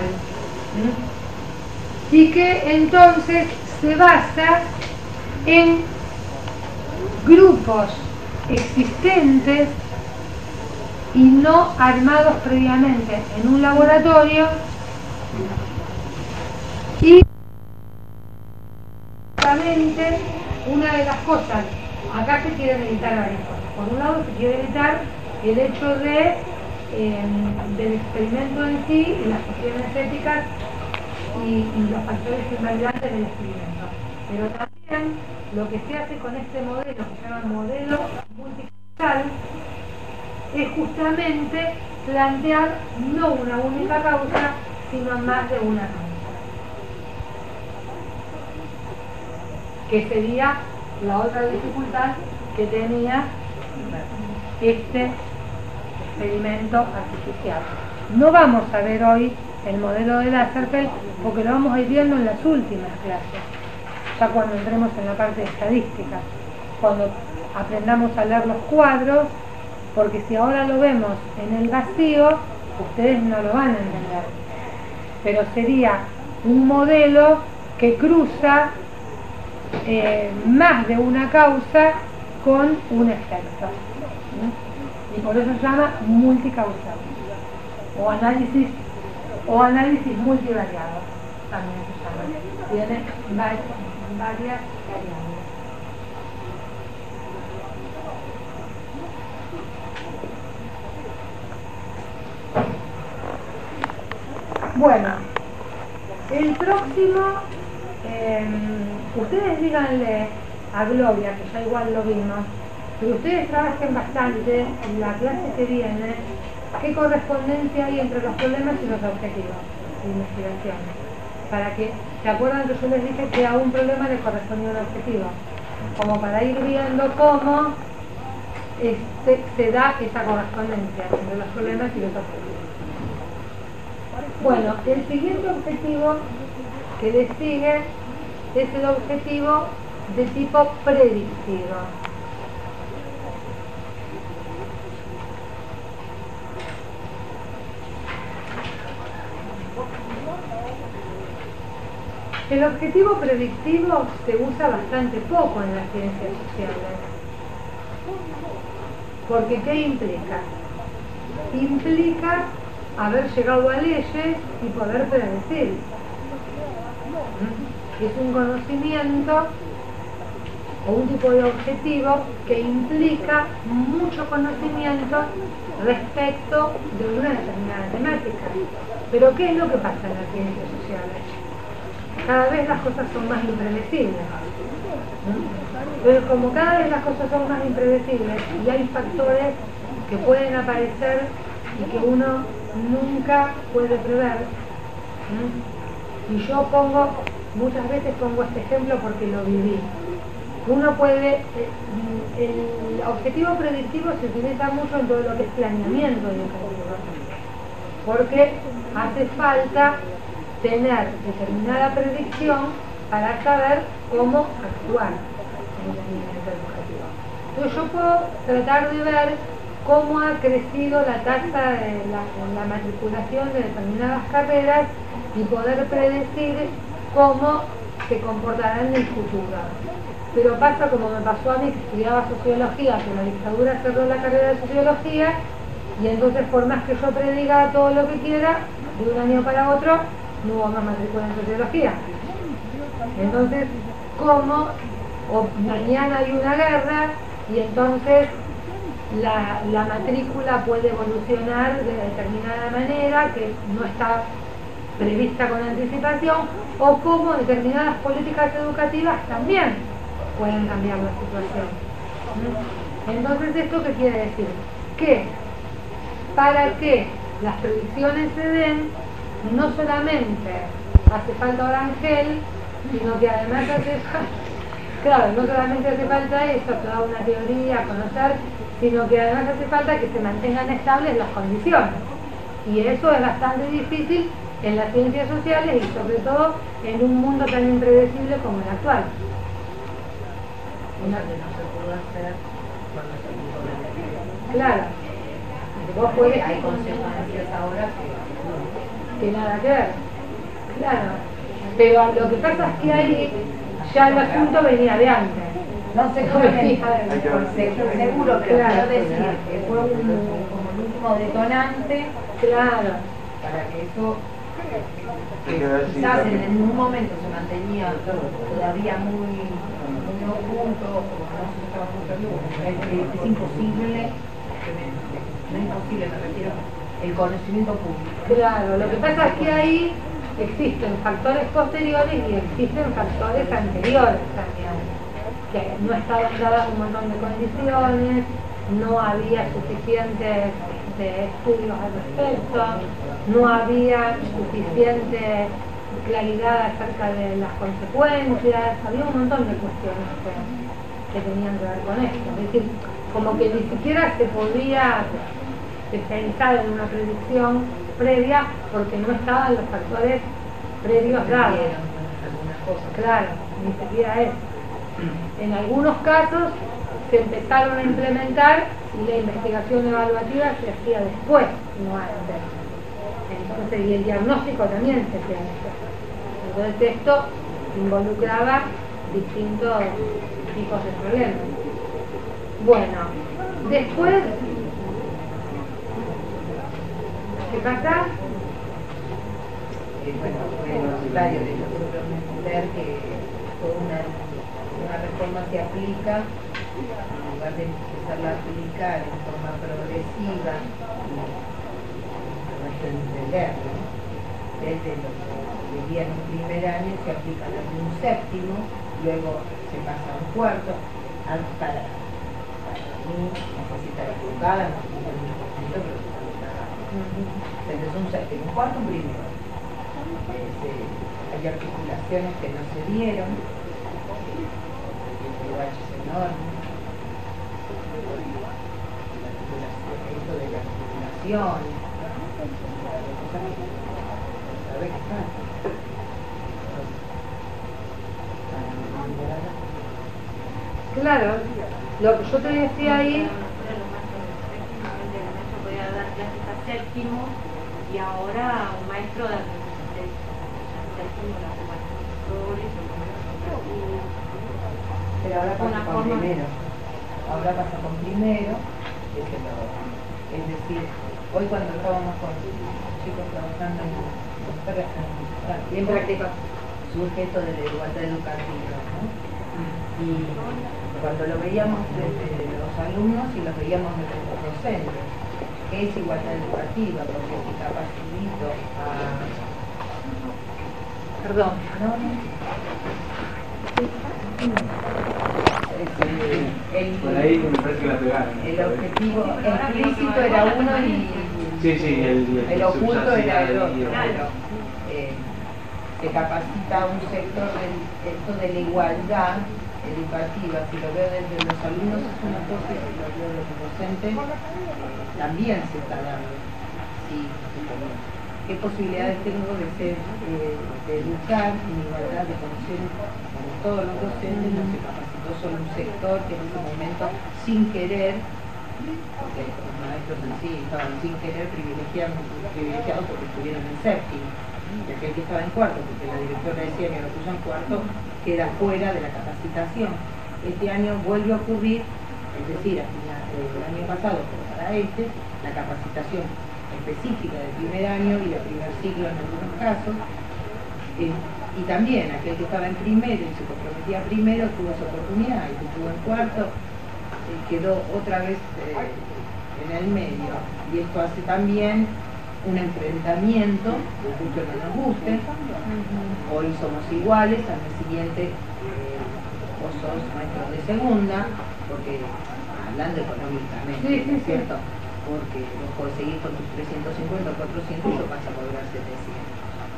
¿Mm? Y que entonces se basa en grupos existentes y no armados previamente en un laboratorio, y justamente una de las cosas, acá se quieren evitar varias cosas. Por un lado se quiere evitar el hecho de eh, del experimento en sí y las cuestiones éticas y, y los factores invalidantes del experimento. Pero también lo que se hace con este modelo, que se llama modelo multicausal, es justamente plantear no una única causa, sino más de una causa. Que sería la otra dificultad que tenía este experimento artificial. No vamos a ver hoy el modelo de Lazarsfeld porque lo vamos a ir viendo en las últimas clases, ya cuando entremos en la parte de estadística, cuando aprendamos a leer los cuadros, porque si ahora lo vemos en el vacío, ustedes no lo van a entender. Pero sería un modelo que cruza eh, más de una causa con un efecto. ¿Sí? Y por eso se llama multicausal. O análisis, o análisis multivariado, también se llama. Tiene varias, varias variables. Bueno, el próximo, eh, ustedes díganle a Gloria, que ya igual lo vimos, que ustedes trabajen bastante en la clase que viene, qué correspondencia hay entre los problemas y los objetivos de investigación. Para que, ¿se acuerdan que yo les dije que a un problema le correspondía un objetivo? Como para ir viendo cómo este, se da esa correspondencia entre los problemas y los objetivos. Bueno, el siguiente objetivo que le sigue es el objetivo de tipo predictivo. El objetivo predictivo se usa bastante poco en las ciencias sociales. Porque ¿qué implica? Implica haber llegado a leyes y poder predecir. Es un conocimiento o un tipo de objetivo que implica mucho conocimiento respecto de una determinada temática. Pero ¿qué es lo que pasa en las ciencias sociales? Cada vez las cosas son más impredecibles. Pero como cada vez las cosas son más impredecibles y hay factores que pueden aparecer y que uno nunca puede prever, y yo pongo, muchas veces pongo este ejemplo porque lo viví. Uno puede, el objetivo predictivo se utiliza mucho en todo lo que es planeamiento educativo, porque hace falta tener determinada predicción para saber cómo actuar en el planeamiento educativo. Entonces yo puedo tratar de ver cómo ha crecido la tasa de la, la matriculación de determinadas carreras y poder predecir cómo se comportarán en el futuro. Pero pasa como me pasó a mí, que estudiaba sociología, que la dictadura cerró la carrera de sociología, y entonces por más que yo prediga todo lo que quiera, de un año para otro no hubo más matrícula en sociología. Entonces, ¿cómo? O mañana hay una guerra y entonces la, la matrícula puede evolucionar de determinada manera que no está prevista con anticipación, o cómo determinadas políticas educativas también pueden cambiar la situación. Entonces, ¿esto qué quiere decir? Que para que las predicciones se den, no solamente hace falta orangel, sino que además hace falta, claro, no solamente hace falta eso, toda una teoría, conocer, sino que además hace falta que se mantengan estables las condiciones. Y eso es bastante difícil en las ciencias sociales y sobre todo en un mundo tan impredecible como el actual. Una que no se pudo hacer cuando se pudo ver. Claro. Vos podés, hay consecuencias ahora que, que nada que ver. Claro. Pero lo que pasa es que ahí ya el asunto venía de antes. no sé cómo seguro, pero claro, quiero decir que fue un, como el último detonante, claro, para que eso que quizás en, en un momento se mantenía todavía muy, muy oculto, como no se estaba ocultando, es, es imposible, no es imposible, me refiero, el conocimiento público. claro. Lo que pasa es que ahí existen factores posteriores y existen factores anteriores también, que no estaban dadas un montón de condiciones, no había suficientes de estudios al respecto, no había suficiente claridad acerca de las consecuencias, había un montón de cuestiones que, que tenían que ver con esto. Es decir, como que ni siquiera se podía pensar en una predicción previa porque no estaban los factores previos dados. Claro, ni siquiera eso. En algunos casos se empezaron a implementar y la investigación evaluativa se hacía después, no antes. Entonces, y el diagnóstico también se hacía después. Entonces esto involucraba distintos tipos de problemas. Bueno, después, ¿qué pasa? Eh, bueno, fue voluntario de nosotros entender que toda una, una reforma se aplica, en lugar de empezarla a aplicar en forma progresiva, no hay que entenderlo, desde lo que veía en un primer año se aplica desde un séptimo, luego se pasa a un cuarto, hasta para mí necesita equivocada, no necesita el mismo sentido, pero desde un séptimo, un cuarto, un primero. Este, hay articulaciones que no se dieron, el bache es enorme, esto de la articulación, ¿sabe qué está? Claro, lo que yo te decía ahí, podía dar clases a séptimo y ahora un maestro de pero ahora pasa con primero, ahora pasa con primero, es, el, es decir, hoy cuando estábamos con chicos trabajando en, en, en práctica, surge esto de la igualdad educativa, ¿no? Y cuando lo veíamos desde los alumnos y lo veíamos desde los docentes, ¿qué es igualdad educativa? Porque si capacito a... Perdón, ¿no? El, Por ahí me parece que la pegaron. el objetivo explícito era uno y sí, sí, el, el, el oculto era el otro. Claro. Claro. Eh, se capacita a un sector de esto de la igualdad educativa. Si lo veo desde los alumnos es una cosa, y si lo veo desde los docentes también se está dando. Sí, ¿qué posibilidades tengo de ser, eh, de educar en igualdad de condiciones como todos los docentes? No se capacitó solo un sector que en ese momento, sin querer, porque los maestros en sí estaban sin querer privilegiados, privilegiados porque estuvieron en séptimo, y aquel que estaba en cuarto, porque la directora decía que lo puso en cuarto, queda fuera de la capacitación. Este año vuelve a ocurrir, es decir, a final del año pasado, pero para este, la capacitación específica del primer año y del primer ciclo en algunos casos, eh, y también aquel que estaba en primero y se comprometía primero tuvo esa oportunidad, y que estuvo en cuarto eh, quedó otra vez eh, en el medio, y esto hace también un enfrentamiento, nos guste o no nos guste. Hoy somos iguales, al mes siguiente eh, vos sos maestro de segunda, porque hablando económicamente, sí, sí, ¿cierto? sí. porque no puedes seguir con tus trescientos cincuenta o cuatrocientos y yo paso a cobrar setecientos.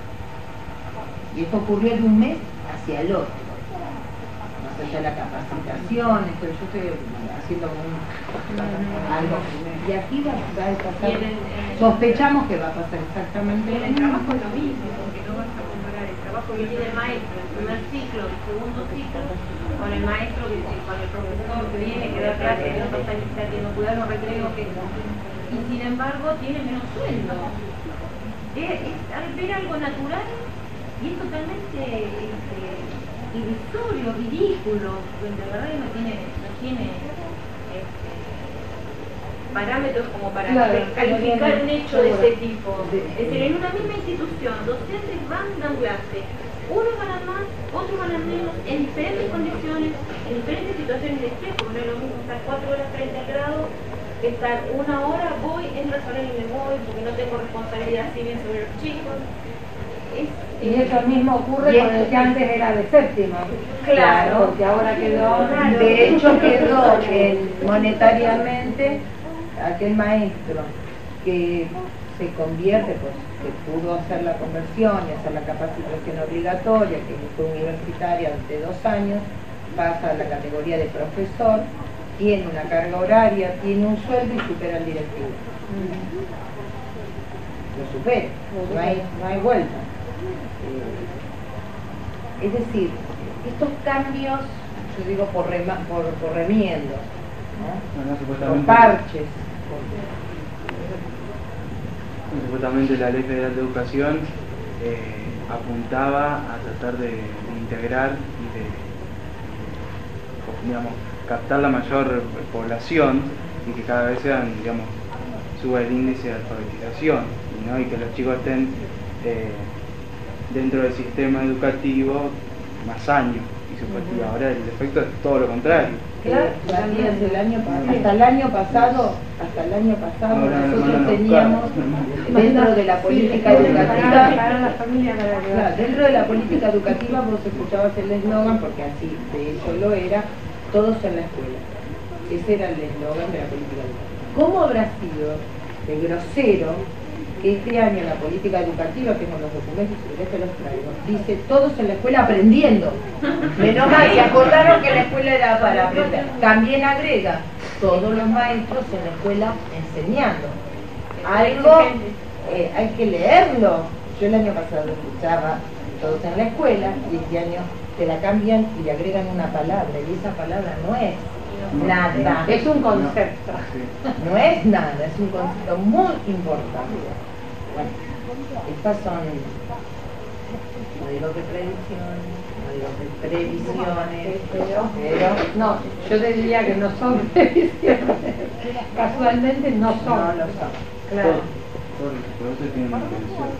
Y esto ocurrió de un mes hacia el otro. Más allá de la capacitación, esto, yo estoy haciendo un, algo. Y aquí va, va a pasar, en el, en el, sospechamos que va a pasar exactamente en lo el mismo. trabajo es lo mismo, porque no vas a comparar el trabajo que tiene el maestro en el primer ciclo, el segundo ciclo, con el maestro, que, con el profesor que viene, que da clase, que no está teniendo cuidado, no recreo, que y sin embargo tiene menos sueldo. Es, es ver algo natural y es totalmente este, irrisorio, ridículo, de verdad que no tiene, no tiene este, parámetros como para claro, calificar un hecho de ese tipo. De, es decir, en una misma institución, docentes van, dan clase, unos ganan más, otros ganan menos, en diferentes condiciones, en diferentes situaciones de estrés, como no es lo mismo estar cuatro horas frente al grado, que estar una hora, voy, entro a solar y me voy, porque no tengo responsabilidad civil sobre los chicos. Es, Y eso mismo ocurre y con el que antes era de séptimo. Claro. Porque ahora quedó. De hecho quedó en, monetariamente aquel maestro que se convierte, pues, que pudo hacer la conversión y hacer la capacitación obligatoria, que fue universitaria de dos años, pasa a la categoría de profesor, tiene una carga horaria, tiene un sueldo y supera al directivo. Lo supera, no hay, no hay vuelta. Eh, es decir, estos cambios, yo digo por, rema, por, por remiendos, ¿no? No, no, por supuestamente, parches. supuestamente la Ley Federal de Educación eh, apuntaba a tratar de, de integrar y de, digamos, captar la mayor población y que cada vez sean, digamos, suba el índice de alfabetización, ¿no? Y que los chicos estén eh, dentro del sistema educativo más años. Y supuestamente ahora el efecto es todo lo contrario. Claro, Matías, el año, hasta el año pasado, hasta el año pasado Ahora nosotros mandan a teníamos buscar. dentro de la política Sí, educativa, para- para la familia, para que- claro, dentro de la política educativa vos escuchabas el eslogan, porque así de hecho lo era, todos en la escuela. Ese era el eslogan de la política educativa. ¿Cómo habrá sido de grosero que este año la política educativa, tengo los documentos y si querés te los traigo, dice todos en la escuela aprendiendo? Menos mal, se acordaron que la escuela era para aprender. También agrega todos los maestros en la escuela enseñando. Algo eh, hay que leerlo. Yo el año pasado escuchaba todos en la escuela y este año te la cambian y le agregan una palabra y esa palabra no es nada. Es un concepto. No es nada, es un concepto muy importante. Bueno, estas son, no digo que predicciones, no digo que previsiones, Pero- pero No, yo te diría que no son previsiones. Casualmente no no son. lo son. Claro, Todos los productos tienen una intención.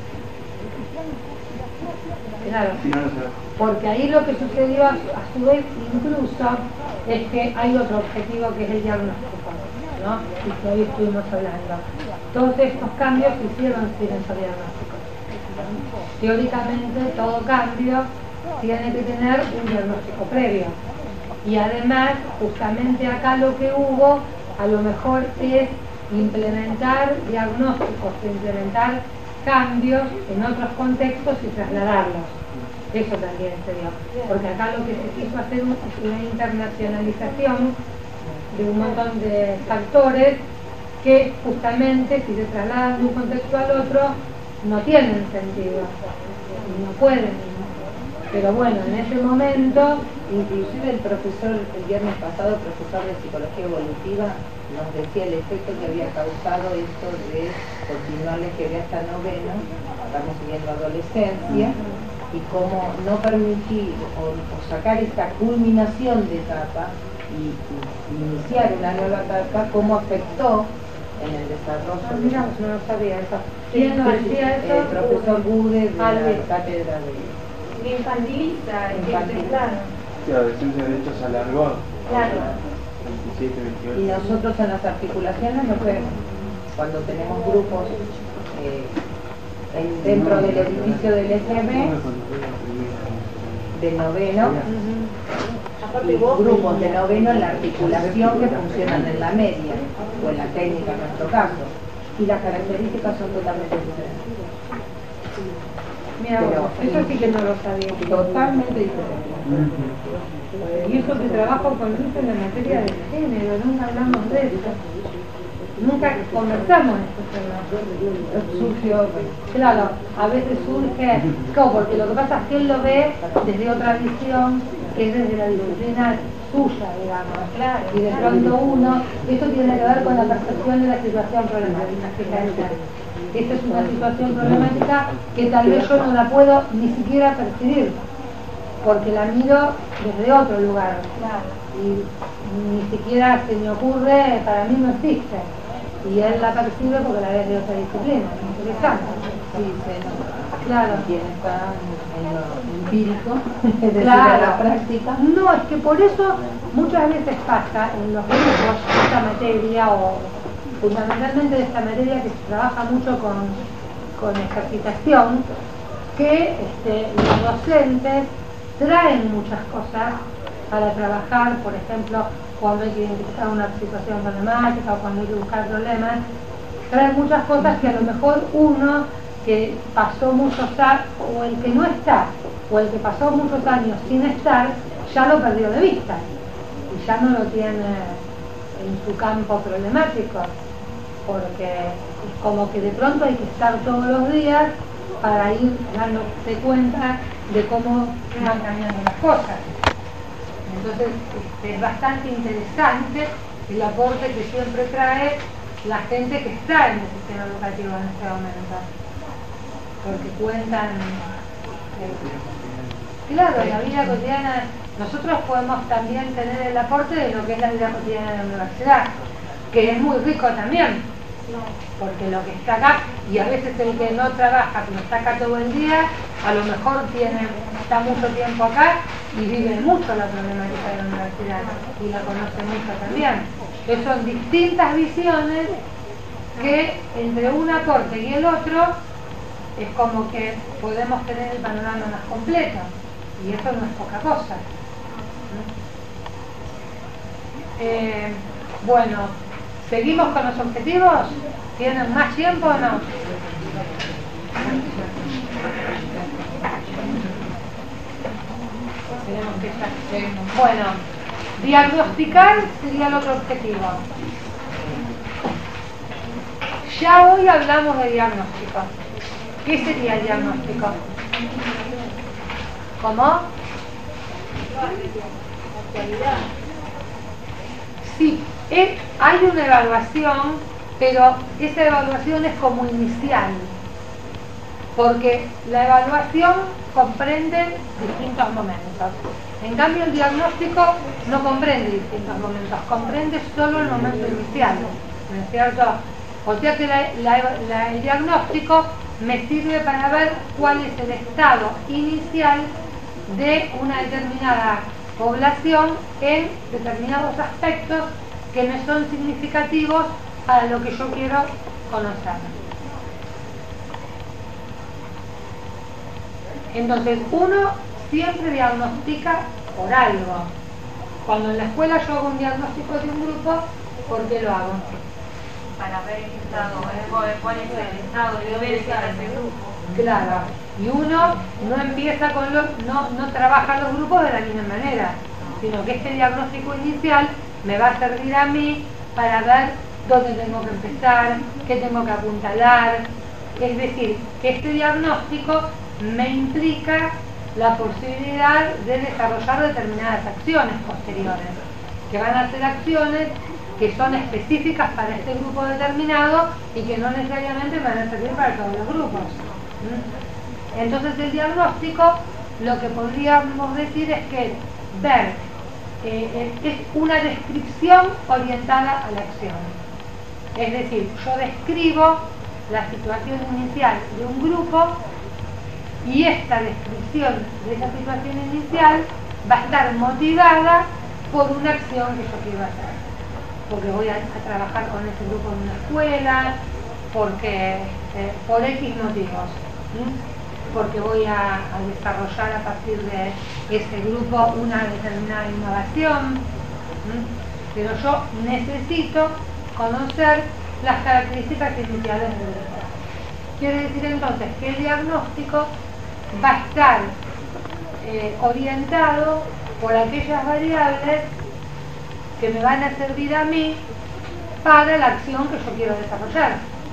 claro. Si no, no se Porque ahí lo que sucedió a, a su vez incluso es que hay otro objetivo que es el diagnóstico, ¿no? Y que hoy estuvimos hablando. Todos estos cambios se hicieron sin ese diagnóstico. Teóricamente todo cambio tiene que tener un diagnóstico previo. Y además, justamente acá lo que hubo, a lo mejor es implementar diagnósticos, implementar cambios en otros contextos y trasladarlos. Eso también se dio. Porque acá lo que se quiso hacer es una internacionalización de un montón de factores que justamente si se trasladan de un contexto al otro no tienen sentido, no pueden. Pero bueno, en ese momento, Inclusive el profesor, el viernes pasado, el profesor de psicología evolutiva, nos decía el efecto que había causado esto de continuar la G B hasta noveno, estamos viviendo adolescencia, y cómo no permitir o, o sacar esta culminación de etapa y, y iniciar una nueva etapa, cómo afectó en el desarrollo. ah, mirá, no lo sabía eso. ¿Quién nos decía eso? El profesor Bude de Ah, la bien. cátedra de que infantiliza, Infantiliza. claro. Sí, la adolescencia de hecho se alargó. Claro. veintisiete, veintiocho. Y nosotros en las articulaciones nos vemos cuando tenemos grupos eh, en- dentro del edificio del S M, de noveno, Ujú. grupos de noveno en la articulación que funcionan en la media o en la técnica en nuestro caso, y las características son totalmente diferentes. Mira, Pero, eso sí que no lo sabía. Totalmente diferente. Y eso que trabajo con Luis en la materia de género, nunca hablamos de eso. Nunca conversamos estos temas. Surgió, claro, a veces surge, no, porque lo que pasa es que él lo ve desde otra visión, que es desde la disciplina suya, digamos, claro. Y de pronto uno, esto tiene que ver con la percepción de la situación problemática, fíjense. Esta es una situación problemática que tal vez yo no la puedo ni siquiera percibir, porque la miro desde otro lugar, y ni siquiera se me ocurre, para mí no existe, y él la percibe porque la ve de otra disciplina. Interesante. Sí, se nota. Claro. Quien está en lo empírico, es decir, Claro. en la práctica. No, es que por eso muchas veces pasa en los grupos de esta materia, o fundamentalmente de esta materia que se trabaja mucho con, con ejercitación, que este, los docentes traen muchas cosas para trabajar, por ejemplo, cuando hay que identificar una situación problemática o cuando hay que buscar problemas, traen muchas cosas que a lo mejor uno que pasó muchos años, o el que no está, o el que pasó muchos años sin estar, ya lo perdió de vista y ya no lo tiene en su campo problemático, porque es como que de pronto hay que estar todos los días para ir dándose cuenta de cómo van cambiando las cosas. Entonces este, es bastante interesante el aporte que siempre trae la gente que está en el sistema educativo en este momento, porque cuentan eh, claro, la vida cotidiana. Nosotros podemos también tener el aporte de lo que es la vida cotidiana de la universidad, que es muy rico también, porque lo que está acá, y a veces el que no trabaja, pero está acá todo el día, a lo mejor tiene, está mucho tiempo acá y vive mucho la problemática de la universidad y la conoce mucho también. Entonces son distintas visiones que entre un aporte y el otro es como que podemos tener el panorama más completo, y eso no es poca cosa. Eh, bueno, ¿seguimos con los objetivos? ¿Tienen más tiempo o no? Bueno, diagnosticar sería el otro objetivo. Ya hoy hablamos de diagnóstico. ¿Qué sería el diagnóstico? ¿Cómo? Sí, es, hay una evaluación, pero esa evaluación es como inicial, porque la evaluación comprende distintos momentos. En cambio, el diagnóstico no comprende distintos momentos, comprende solo el momento inicial, ¿no es cierto? O sea que la, la, la, el diagnóstico me sirve para ver cuál es el estado inicial de una determinada población en determinados aspectos que me son significativos para lo que yo quiero conocer. Entonces, uno siempre diagnostica por algo. Cuando en la escuela yo hago un diagnóstico de un grupo, ¿por qué lo hago? Para ver el estado, cuál es el estado de ver ese grupo. Claro, y uno no empieza con los, no, no trabaja los grupos de la misma manera, sino que este diagnóstico inicial me va a servir a mí para ver dónde tengo que empezar, qué tengo que apuntalar. Es decir, que este diagnóstico me implica la posibilidad de desarrollar determinadas acciones posteriores, que van a ser acciones que son específicas para este grupo determinado y que no necesariamente van a servir para todos los grupos. Entonces el diagnóstico, lo que podríamos decir es que ver eh, es una descripción orientada a la acción. Es decir, yo describo la situación inicial de un grupo y esta descripción de esa situación inicial va a estar motivada por una acción que yo quiero hacer. Porque voy a, a trabajar con ese grupo en una escuela, porque eh, por X motivos. ¿Mm? porque voy a, a desarrollar a partir de ese grupo una determinada innovación, ¿m? Pero yo necesito conocer las características iniciales del grupo. Quiere decir entonces que el diagnóstico va a estar eh, orientado por aquellas variables que me van a servir a mí para la acción que yo quiero desarrollar.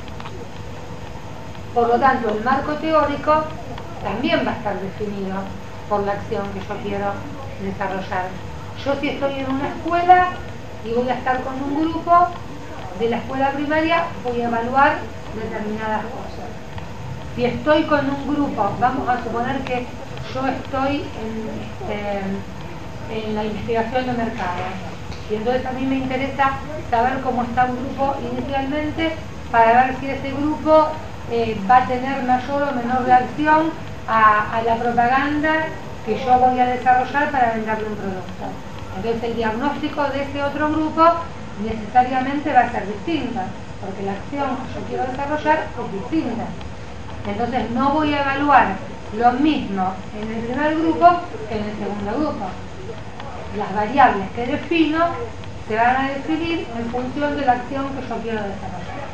Por lo tanto, el marco teórico también va a estar definido por la acción que yo quiero desarrollar. Yo, si estoy en una escuela y voy a estar con un grupo de la escuela primaria, voy a evaluar determinadas cosas. Si estoy con un grupo, vamos a suponer que yo estoy en, este, en la investigación de mercado, y entonces a mí me interesa saber cómo está un grupo inicialmente para ver si ese grupo eh, va a tener mayor o menor reacción a, a la propaganda que yo voy a desarrollar para venderle un producto. Entonces el diagnóstico de ese otro grupo necesariamente va a ser distinto, porque la acción que yo quiero desarrollar es distinta. Entonces no voy a evaluar lo mismo en el primer grupo que en el segundo grupo. Las variables que defino se van a definir en función de la acción que yo quiero desarrollar.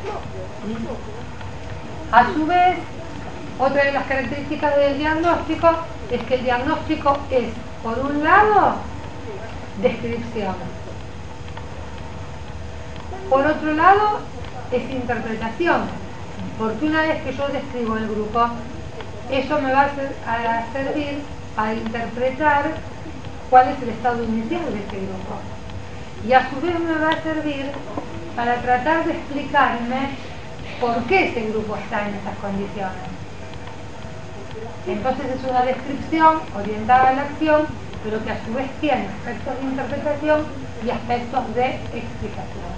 A su vez, otra de las características del diagnóstico es que el diagnóstico es, por un lado, descripción. Por otro lado, es interpretación, porque una vez que yo describo el grupo, eso me va a, ser, a servir para interpretar cuál es el estado inicial de ese grupo. Y a su vez me va a servir para tratar de explicarme por qué ese grupo está en esas condiciones. Entonces es una descripción orientada a la acción, pero que a su vez tiene aspectos de interpretación y aspectos de explicación.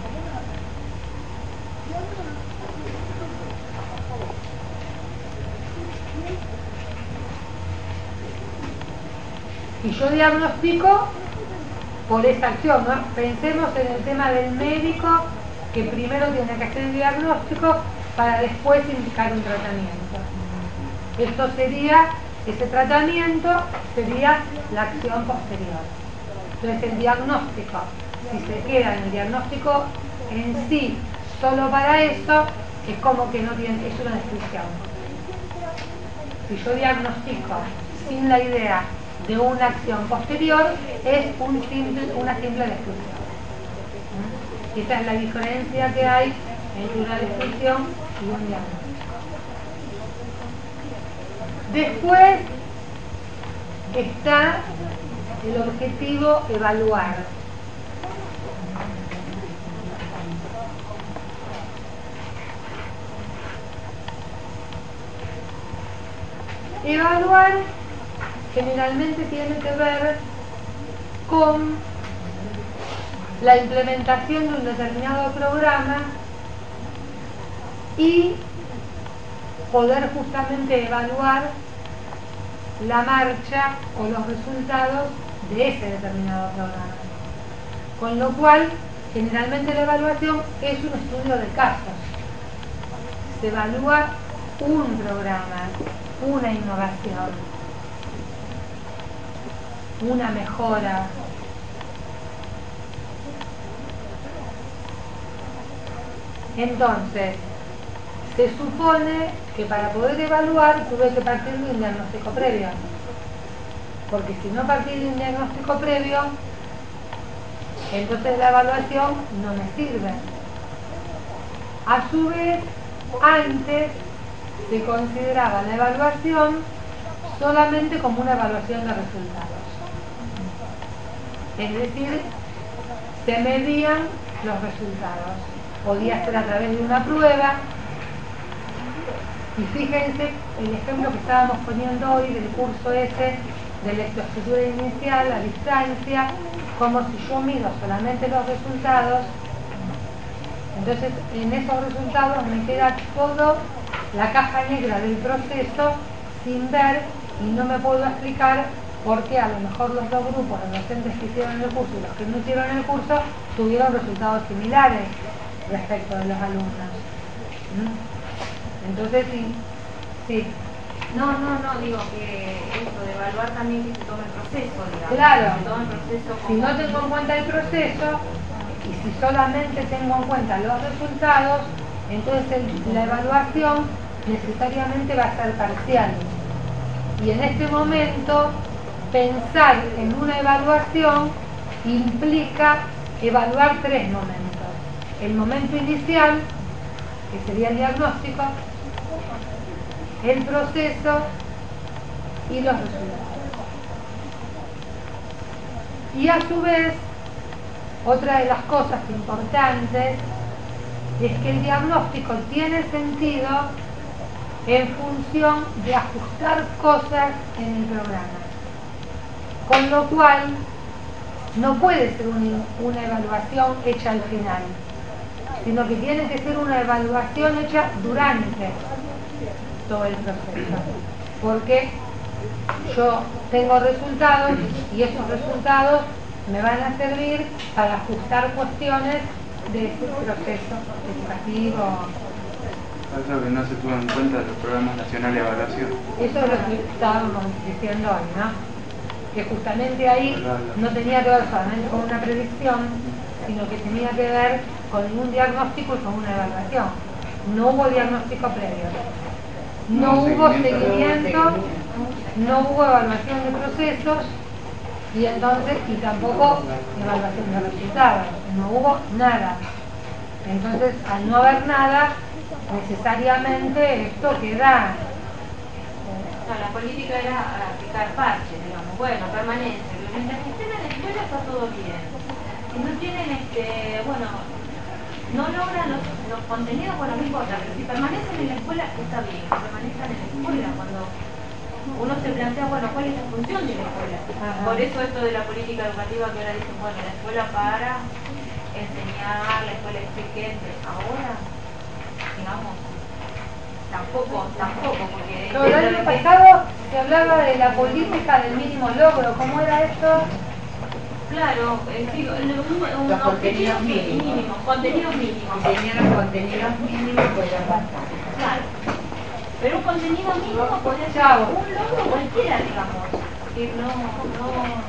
Y yo diagnostico por esa acción, ¿no? Pensemos en el tema del médico, que primero tiene que hacer el diagnóstico para después indicar un tratamiento. Esto sería, ese tratamiento sería la acción posterior. Entonces el diagnóstico, si se queda en el diagnóstico en sí, solo para eso, es como que no tiene, es una descripción. Si yo diagnostico sin la idea de una acción posterior, es un simple, una simple descripción. ¿Mm? Esa es la diferencia que hay entre una descripción y un diagnóstico. Después está el objetivo evaluar. Evaluar generalmente tiene que ver con la implementación de un determinado programa y poder justamente evaluar la marcha o los resultados de ese determinado programa. Con lo cual, generalmente la evaluación es un estudio de casos. Se evalúa un programa, una innovación, una mejora. Entonces, se supone que para poder evaluar tuve que partir de un diagnóstico previo, porque si no partí de un diagnóstico previo, entonces la evaluación no me sirve. A su vez, antes se consideraba la evaluación solamente como una evaluación de resultados. Es decir, se medían los resultados. Podía ser a través de una prueba. Y fíjense el ejemplo que estábamos poniendo hoy del curso ese de lectoescritura inicial a distancia, como si yo mido solamente los resultados, entonces en esos resultados me queda todo la caja negra del proceso sin ver y no me puedo explicar por qué a lo mejor los dos grupos de docentes que hicieron el curso y los que no hicieron el curso tuvieron resultados similares respecto de los alumnos. ¿Mm? Entonces sí, sí. No, no, no, digo que esto de evaluar también que se tome el proceso, digamos. Claro. Que se tome el proceso como... Si no tengo en cuenta el proceso y si solamente tengo en cuenta los resultados, entonces el- la evaluación necesariamente va a ser parcial. Y en este momento, pensar en una evaluación implica evaluar tres momentos. El momento inicial, que sería el diagnóstico, el proceso y los resultados. Y a su vez, otra de las cosas importantes es que el diagnóstico tiene sentido en función de ajustar cosas en el programa. Con lo cual, no puede ser un- una evaluación hecha al final, sino que tiene que ser una evaluación hecha durante todo el proceso. Porque yo tengo resultados y esos resultados me van a servir para ajustar cuestiones de ese proceso educativo. Eso que no se tuvo en cuenta de los programas nacionales de evaluación. Eso es lo que estábamos diciendo hoy, ¿no? Que justamente ahí no tenía que ver solamente con una predicción, sino que tenía que ver con un diagnóstico y con una evaluación. No hubo diagnóstico previo. No No, hubo seguimiento. seguimiento, no hubo evaluación de procesos y entonces, y tampoco evaluación de resultados. No hubo nada. Entonces, al no haber nada, necesariamente esto queda. O sea, la política era aplicar parches, digamos, bueno, permanencia, pero mientras que estén en la escuela está todo bien. Si no tienen, este, bueno, no logran los, los contenidos, bueno, no importa, pero si permanecen en la escuela está bien, que permanezcan en la escuela. Cuando uno se plantea, bueno, ¿cuál es la función de la escuela? Ajá. Por eso esto de la política educativa que ahora dicen, bueno, la escuela para enseñar, la escuela es pequeña, ahora, digamos, tampoco, tampoco, porque... Pero el año pasado se hablaba de la política del mínimo logro. ¿Cómo era esto? Claro, eh, digo, un, un Los objetivo contenidos mínimos. mínimo, contenido mínimo. Enseñar los contenidos mínimos pues ya basta. Claro. Pero un contenido mínimo podría ser Chao. un logro cualquiera, digamos. Que no, no,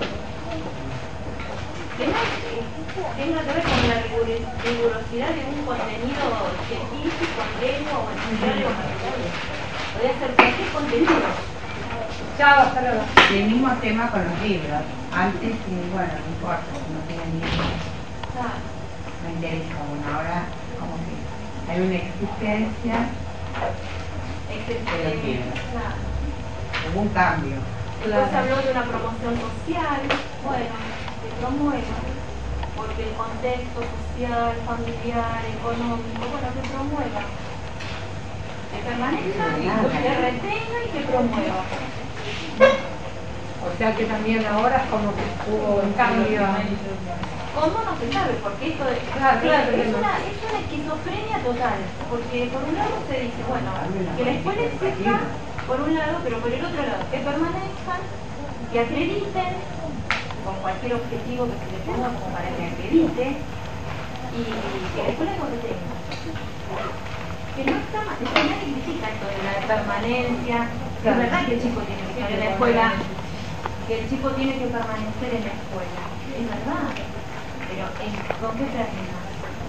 que no eh, tenga que ver con la rigur- rigurosidad de un contenido científico, lengua o social o material. Podría ser cualquier contenido. Chao, hasta luego. Y el mismo tema con los libros. Antes, y bueno, no importa, no tienen libros. Claro. No interesa uno. Ahora, como que hay una existencia, Excelente. libros. Claro. hubo un cambio. Después se habló de una promoción social, bueno, que promueva, porque el contexto social, familiar, económico, bueno, que promueva, que permanezca, que retenga y que promueva. O sea que también ahora es como que hubo un cambio. ¿Cómo? No se sabe, porque esto es, Claro, claro, es, claro. una, es una esquizofrenia total, porque por un lado se dice, bueno, que la escuela exista, por un lado, pero por el otro lado, que permanezcan, que acrediten, con cualquier objetivo que se le ponga como para que acredite, y que la escuela no retenga. Que no está mal, es que nadie critica esto de la permanencia, que es verdad que el chico tiene que estar en la escuela, que el chico tiene que permanecer en la escuela, es verdad, pero ¿en, ¿con qué términos?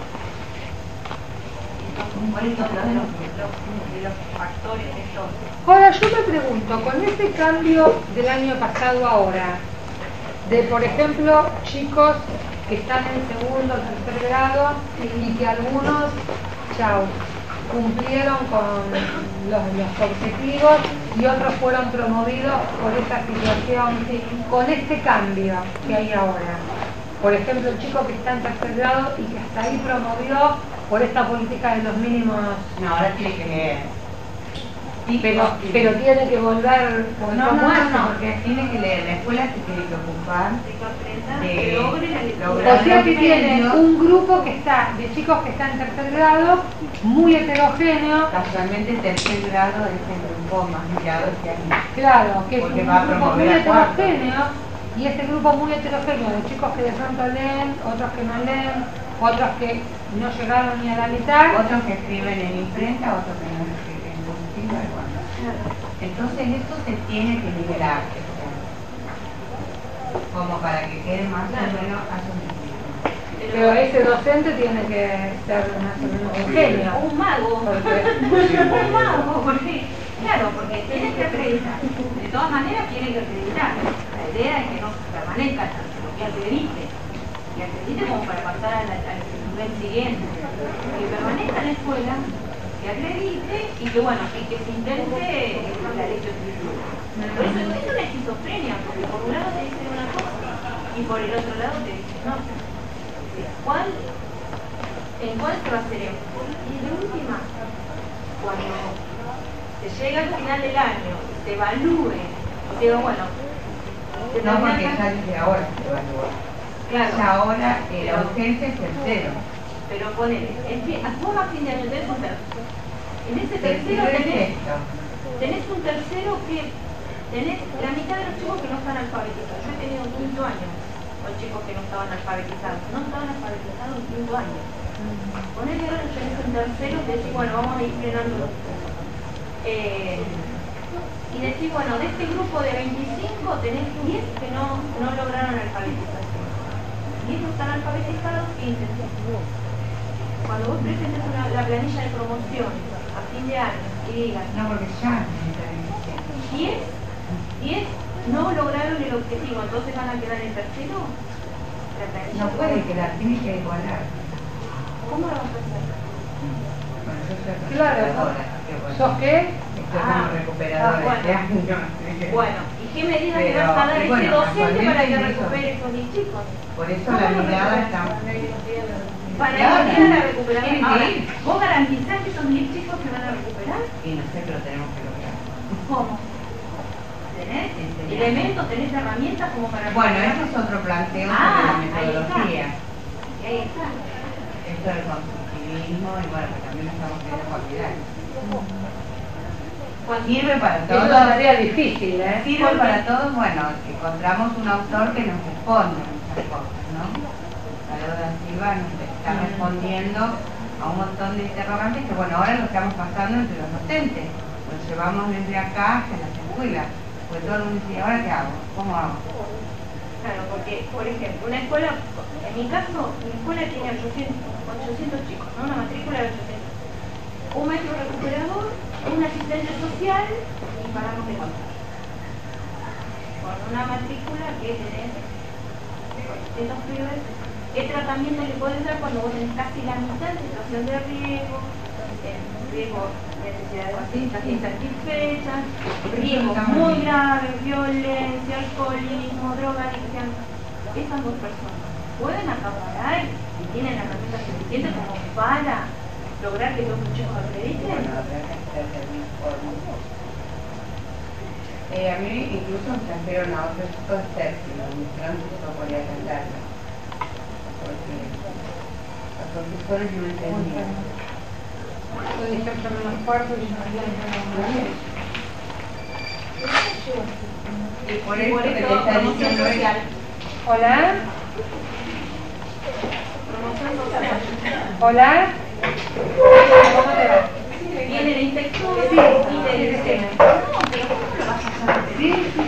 ¿Cuáles son los, los, los, los factores estos? Ahora yo me pregunto, con ese cambio del año pasado ahora, de por ejemplo chicos que están en segundo o tercer grado y que algunos, chao, cumplieron con los, los objetivos y otros fueron promovidos por esta situación, con este cambio que hay ahora. Por ejemplo, el chico que está en tercer grado y que hasta ahí promovió por esta política de los mínimos. No, ahora tiene que leer. Sí, Pero, sí. pero tiene que volver por No, no, como no, eso, no, porque tiene que leer. La escuela se tiene que ocupar De que aprenda, de que logre la lectura. lograr o sea que los tiene medios. un grupo que está de chicos que están en tercer grado, muy heterogéneo, Casualmente el tercer grado es el grupo más mirado este año. claro, que es Porque un va a grupo promover muy a cuarto. heterogéneo, y este grupo muy heterogéneo de chicos que de pronto leen, otros que no leen, otros que no llegaron ni a la mitad. Otros que escriben en imprenta, otros que no escriben en cursiva. Entonces esto se tiene que liberar, como para que quede más o menos asumido. Pero ese docente tiene que ser más o menos un genio. O un mago. Porque- Un mago, porque, claro, porque tienen que acreditar. De todas maneras tienen que acreditar. La idea es que no permanezca lo que acredite. Que acredite como para pasar al, al nivel siguiente. Que permanezca en la escuela, que acredite y que bueno, y que se intente la lectoescritura. Por eso es una esquizofrenia, porque por un lado te dicen una cosa y por el otro lado te dicen no. ¿Cuál, ¿En cuál se va a hacer énfasis? Y de última, cuando se llega al final del año, se evalúe, y digo, bueno, No, porque ya desde ahora se evalúa. claro, Ya ahora eh, la urgencia es tercero. pero ponele, en fin, vos a fin de año tenés un tercero. En ese tercero Tercero es tenés, esto. tenés un tercero que tenés la mitad de los chicos que no están alfabetizados. Yo he tenido un quinto año con chicos que no estaban alfabetizados. No estaban alfabetizados en quinto año. Ponele ahora que tenés un tercero y decís, bueno, vamos a ir frenando. Eh, y decís, bueno, de este grupo de veinticinco tenés diez que no, no lograron alfabetización. diez no están alfabetizados, quince. Cuando vos presentes una, la planilla de promoción a fin de año y digas, No, porque ya necesitan diez, diez no lograron el objetivo, entonces van a quedar en tercero. La planilla No puede quedar, tiene que igualar. ¿Cómo lo vas a hacer? Bueno, yo soy Claro, recuperadora, así que bueno. ¿sos qué? Estoy Ah, como recuperadora ah, bueno. este año. así que- Bueno, ¿y qué medida le Pero, vas a dar a y ese bueno, docente para que casualmente recupere eso. esos diez chicos? Por eso ¿Cómo la lo mirada recuperas? está... Para Claro. que quiera la recuperación. Tiene que Ahora, ir. ¿vos garantizás que esos diez chicos se van a recuperar? Y no sé, pero tenemos que lograr. ¿Cómo? ¿Tenés Enseñar. elementos, tenés herramientas como para... Bueno, recuperar? ese es otro planteo Ah, sobre la ahí está. metodología. Y ahí está. Esto del constructivismo y bueno, que también estamos viendo cualidad. Cuando- Sirve para Es una todos. tarea difícil, ¿eh? Sirve para todos, bueno, encontramos un autor que nos responde a muchas cosas, ¿no? Salvador da Silva nos está respondiendo a un montón de interrogantes que, bueno, ahora lo estamos pasando entre los docentes. Lo llevamos desde acá hasta las escuelas. Pues todo el mundo dice, ¿ahora qué hago? ¿Cómo hago? Claro, porque, por ejemplo, una escuela, en mi caso, mi escuela tiene ochocientos, ochocientos chicos, ¿no? Una matrícula de ochocientos. Un maestro recuperador, un asistente social y paramos de contar. Con una matrícula que tenés ochocientos pibes, ¿qué tratamiento le podés dar cuando vos tenés casi la mitad en situación de riesgo, en riesgo de necesidades básicas insatisfechas, riesgos muy graves, violencia, alcoholismo, drogadicción? Esas dos personas pueden acaparar y tienen las herramientas suficientes como para lograr que los muchachos acrediten. Bueno, habrá que hacer de mi forma. Eh, a mí incluso me trajeron a otros dos términos, me dijeron que yo podía atenderlo. Porque los profesores no entendían. Yo dije que en los cuartos y no había nada. Y por Y eso por que eso, te está promoción diciendo es social. Hola, Promoción social. hola. ¿Cómo te va? Viene el inspector y te dice, no, pero ¿cómo lo vas a hacer? sí, sí,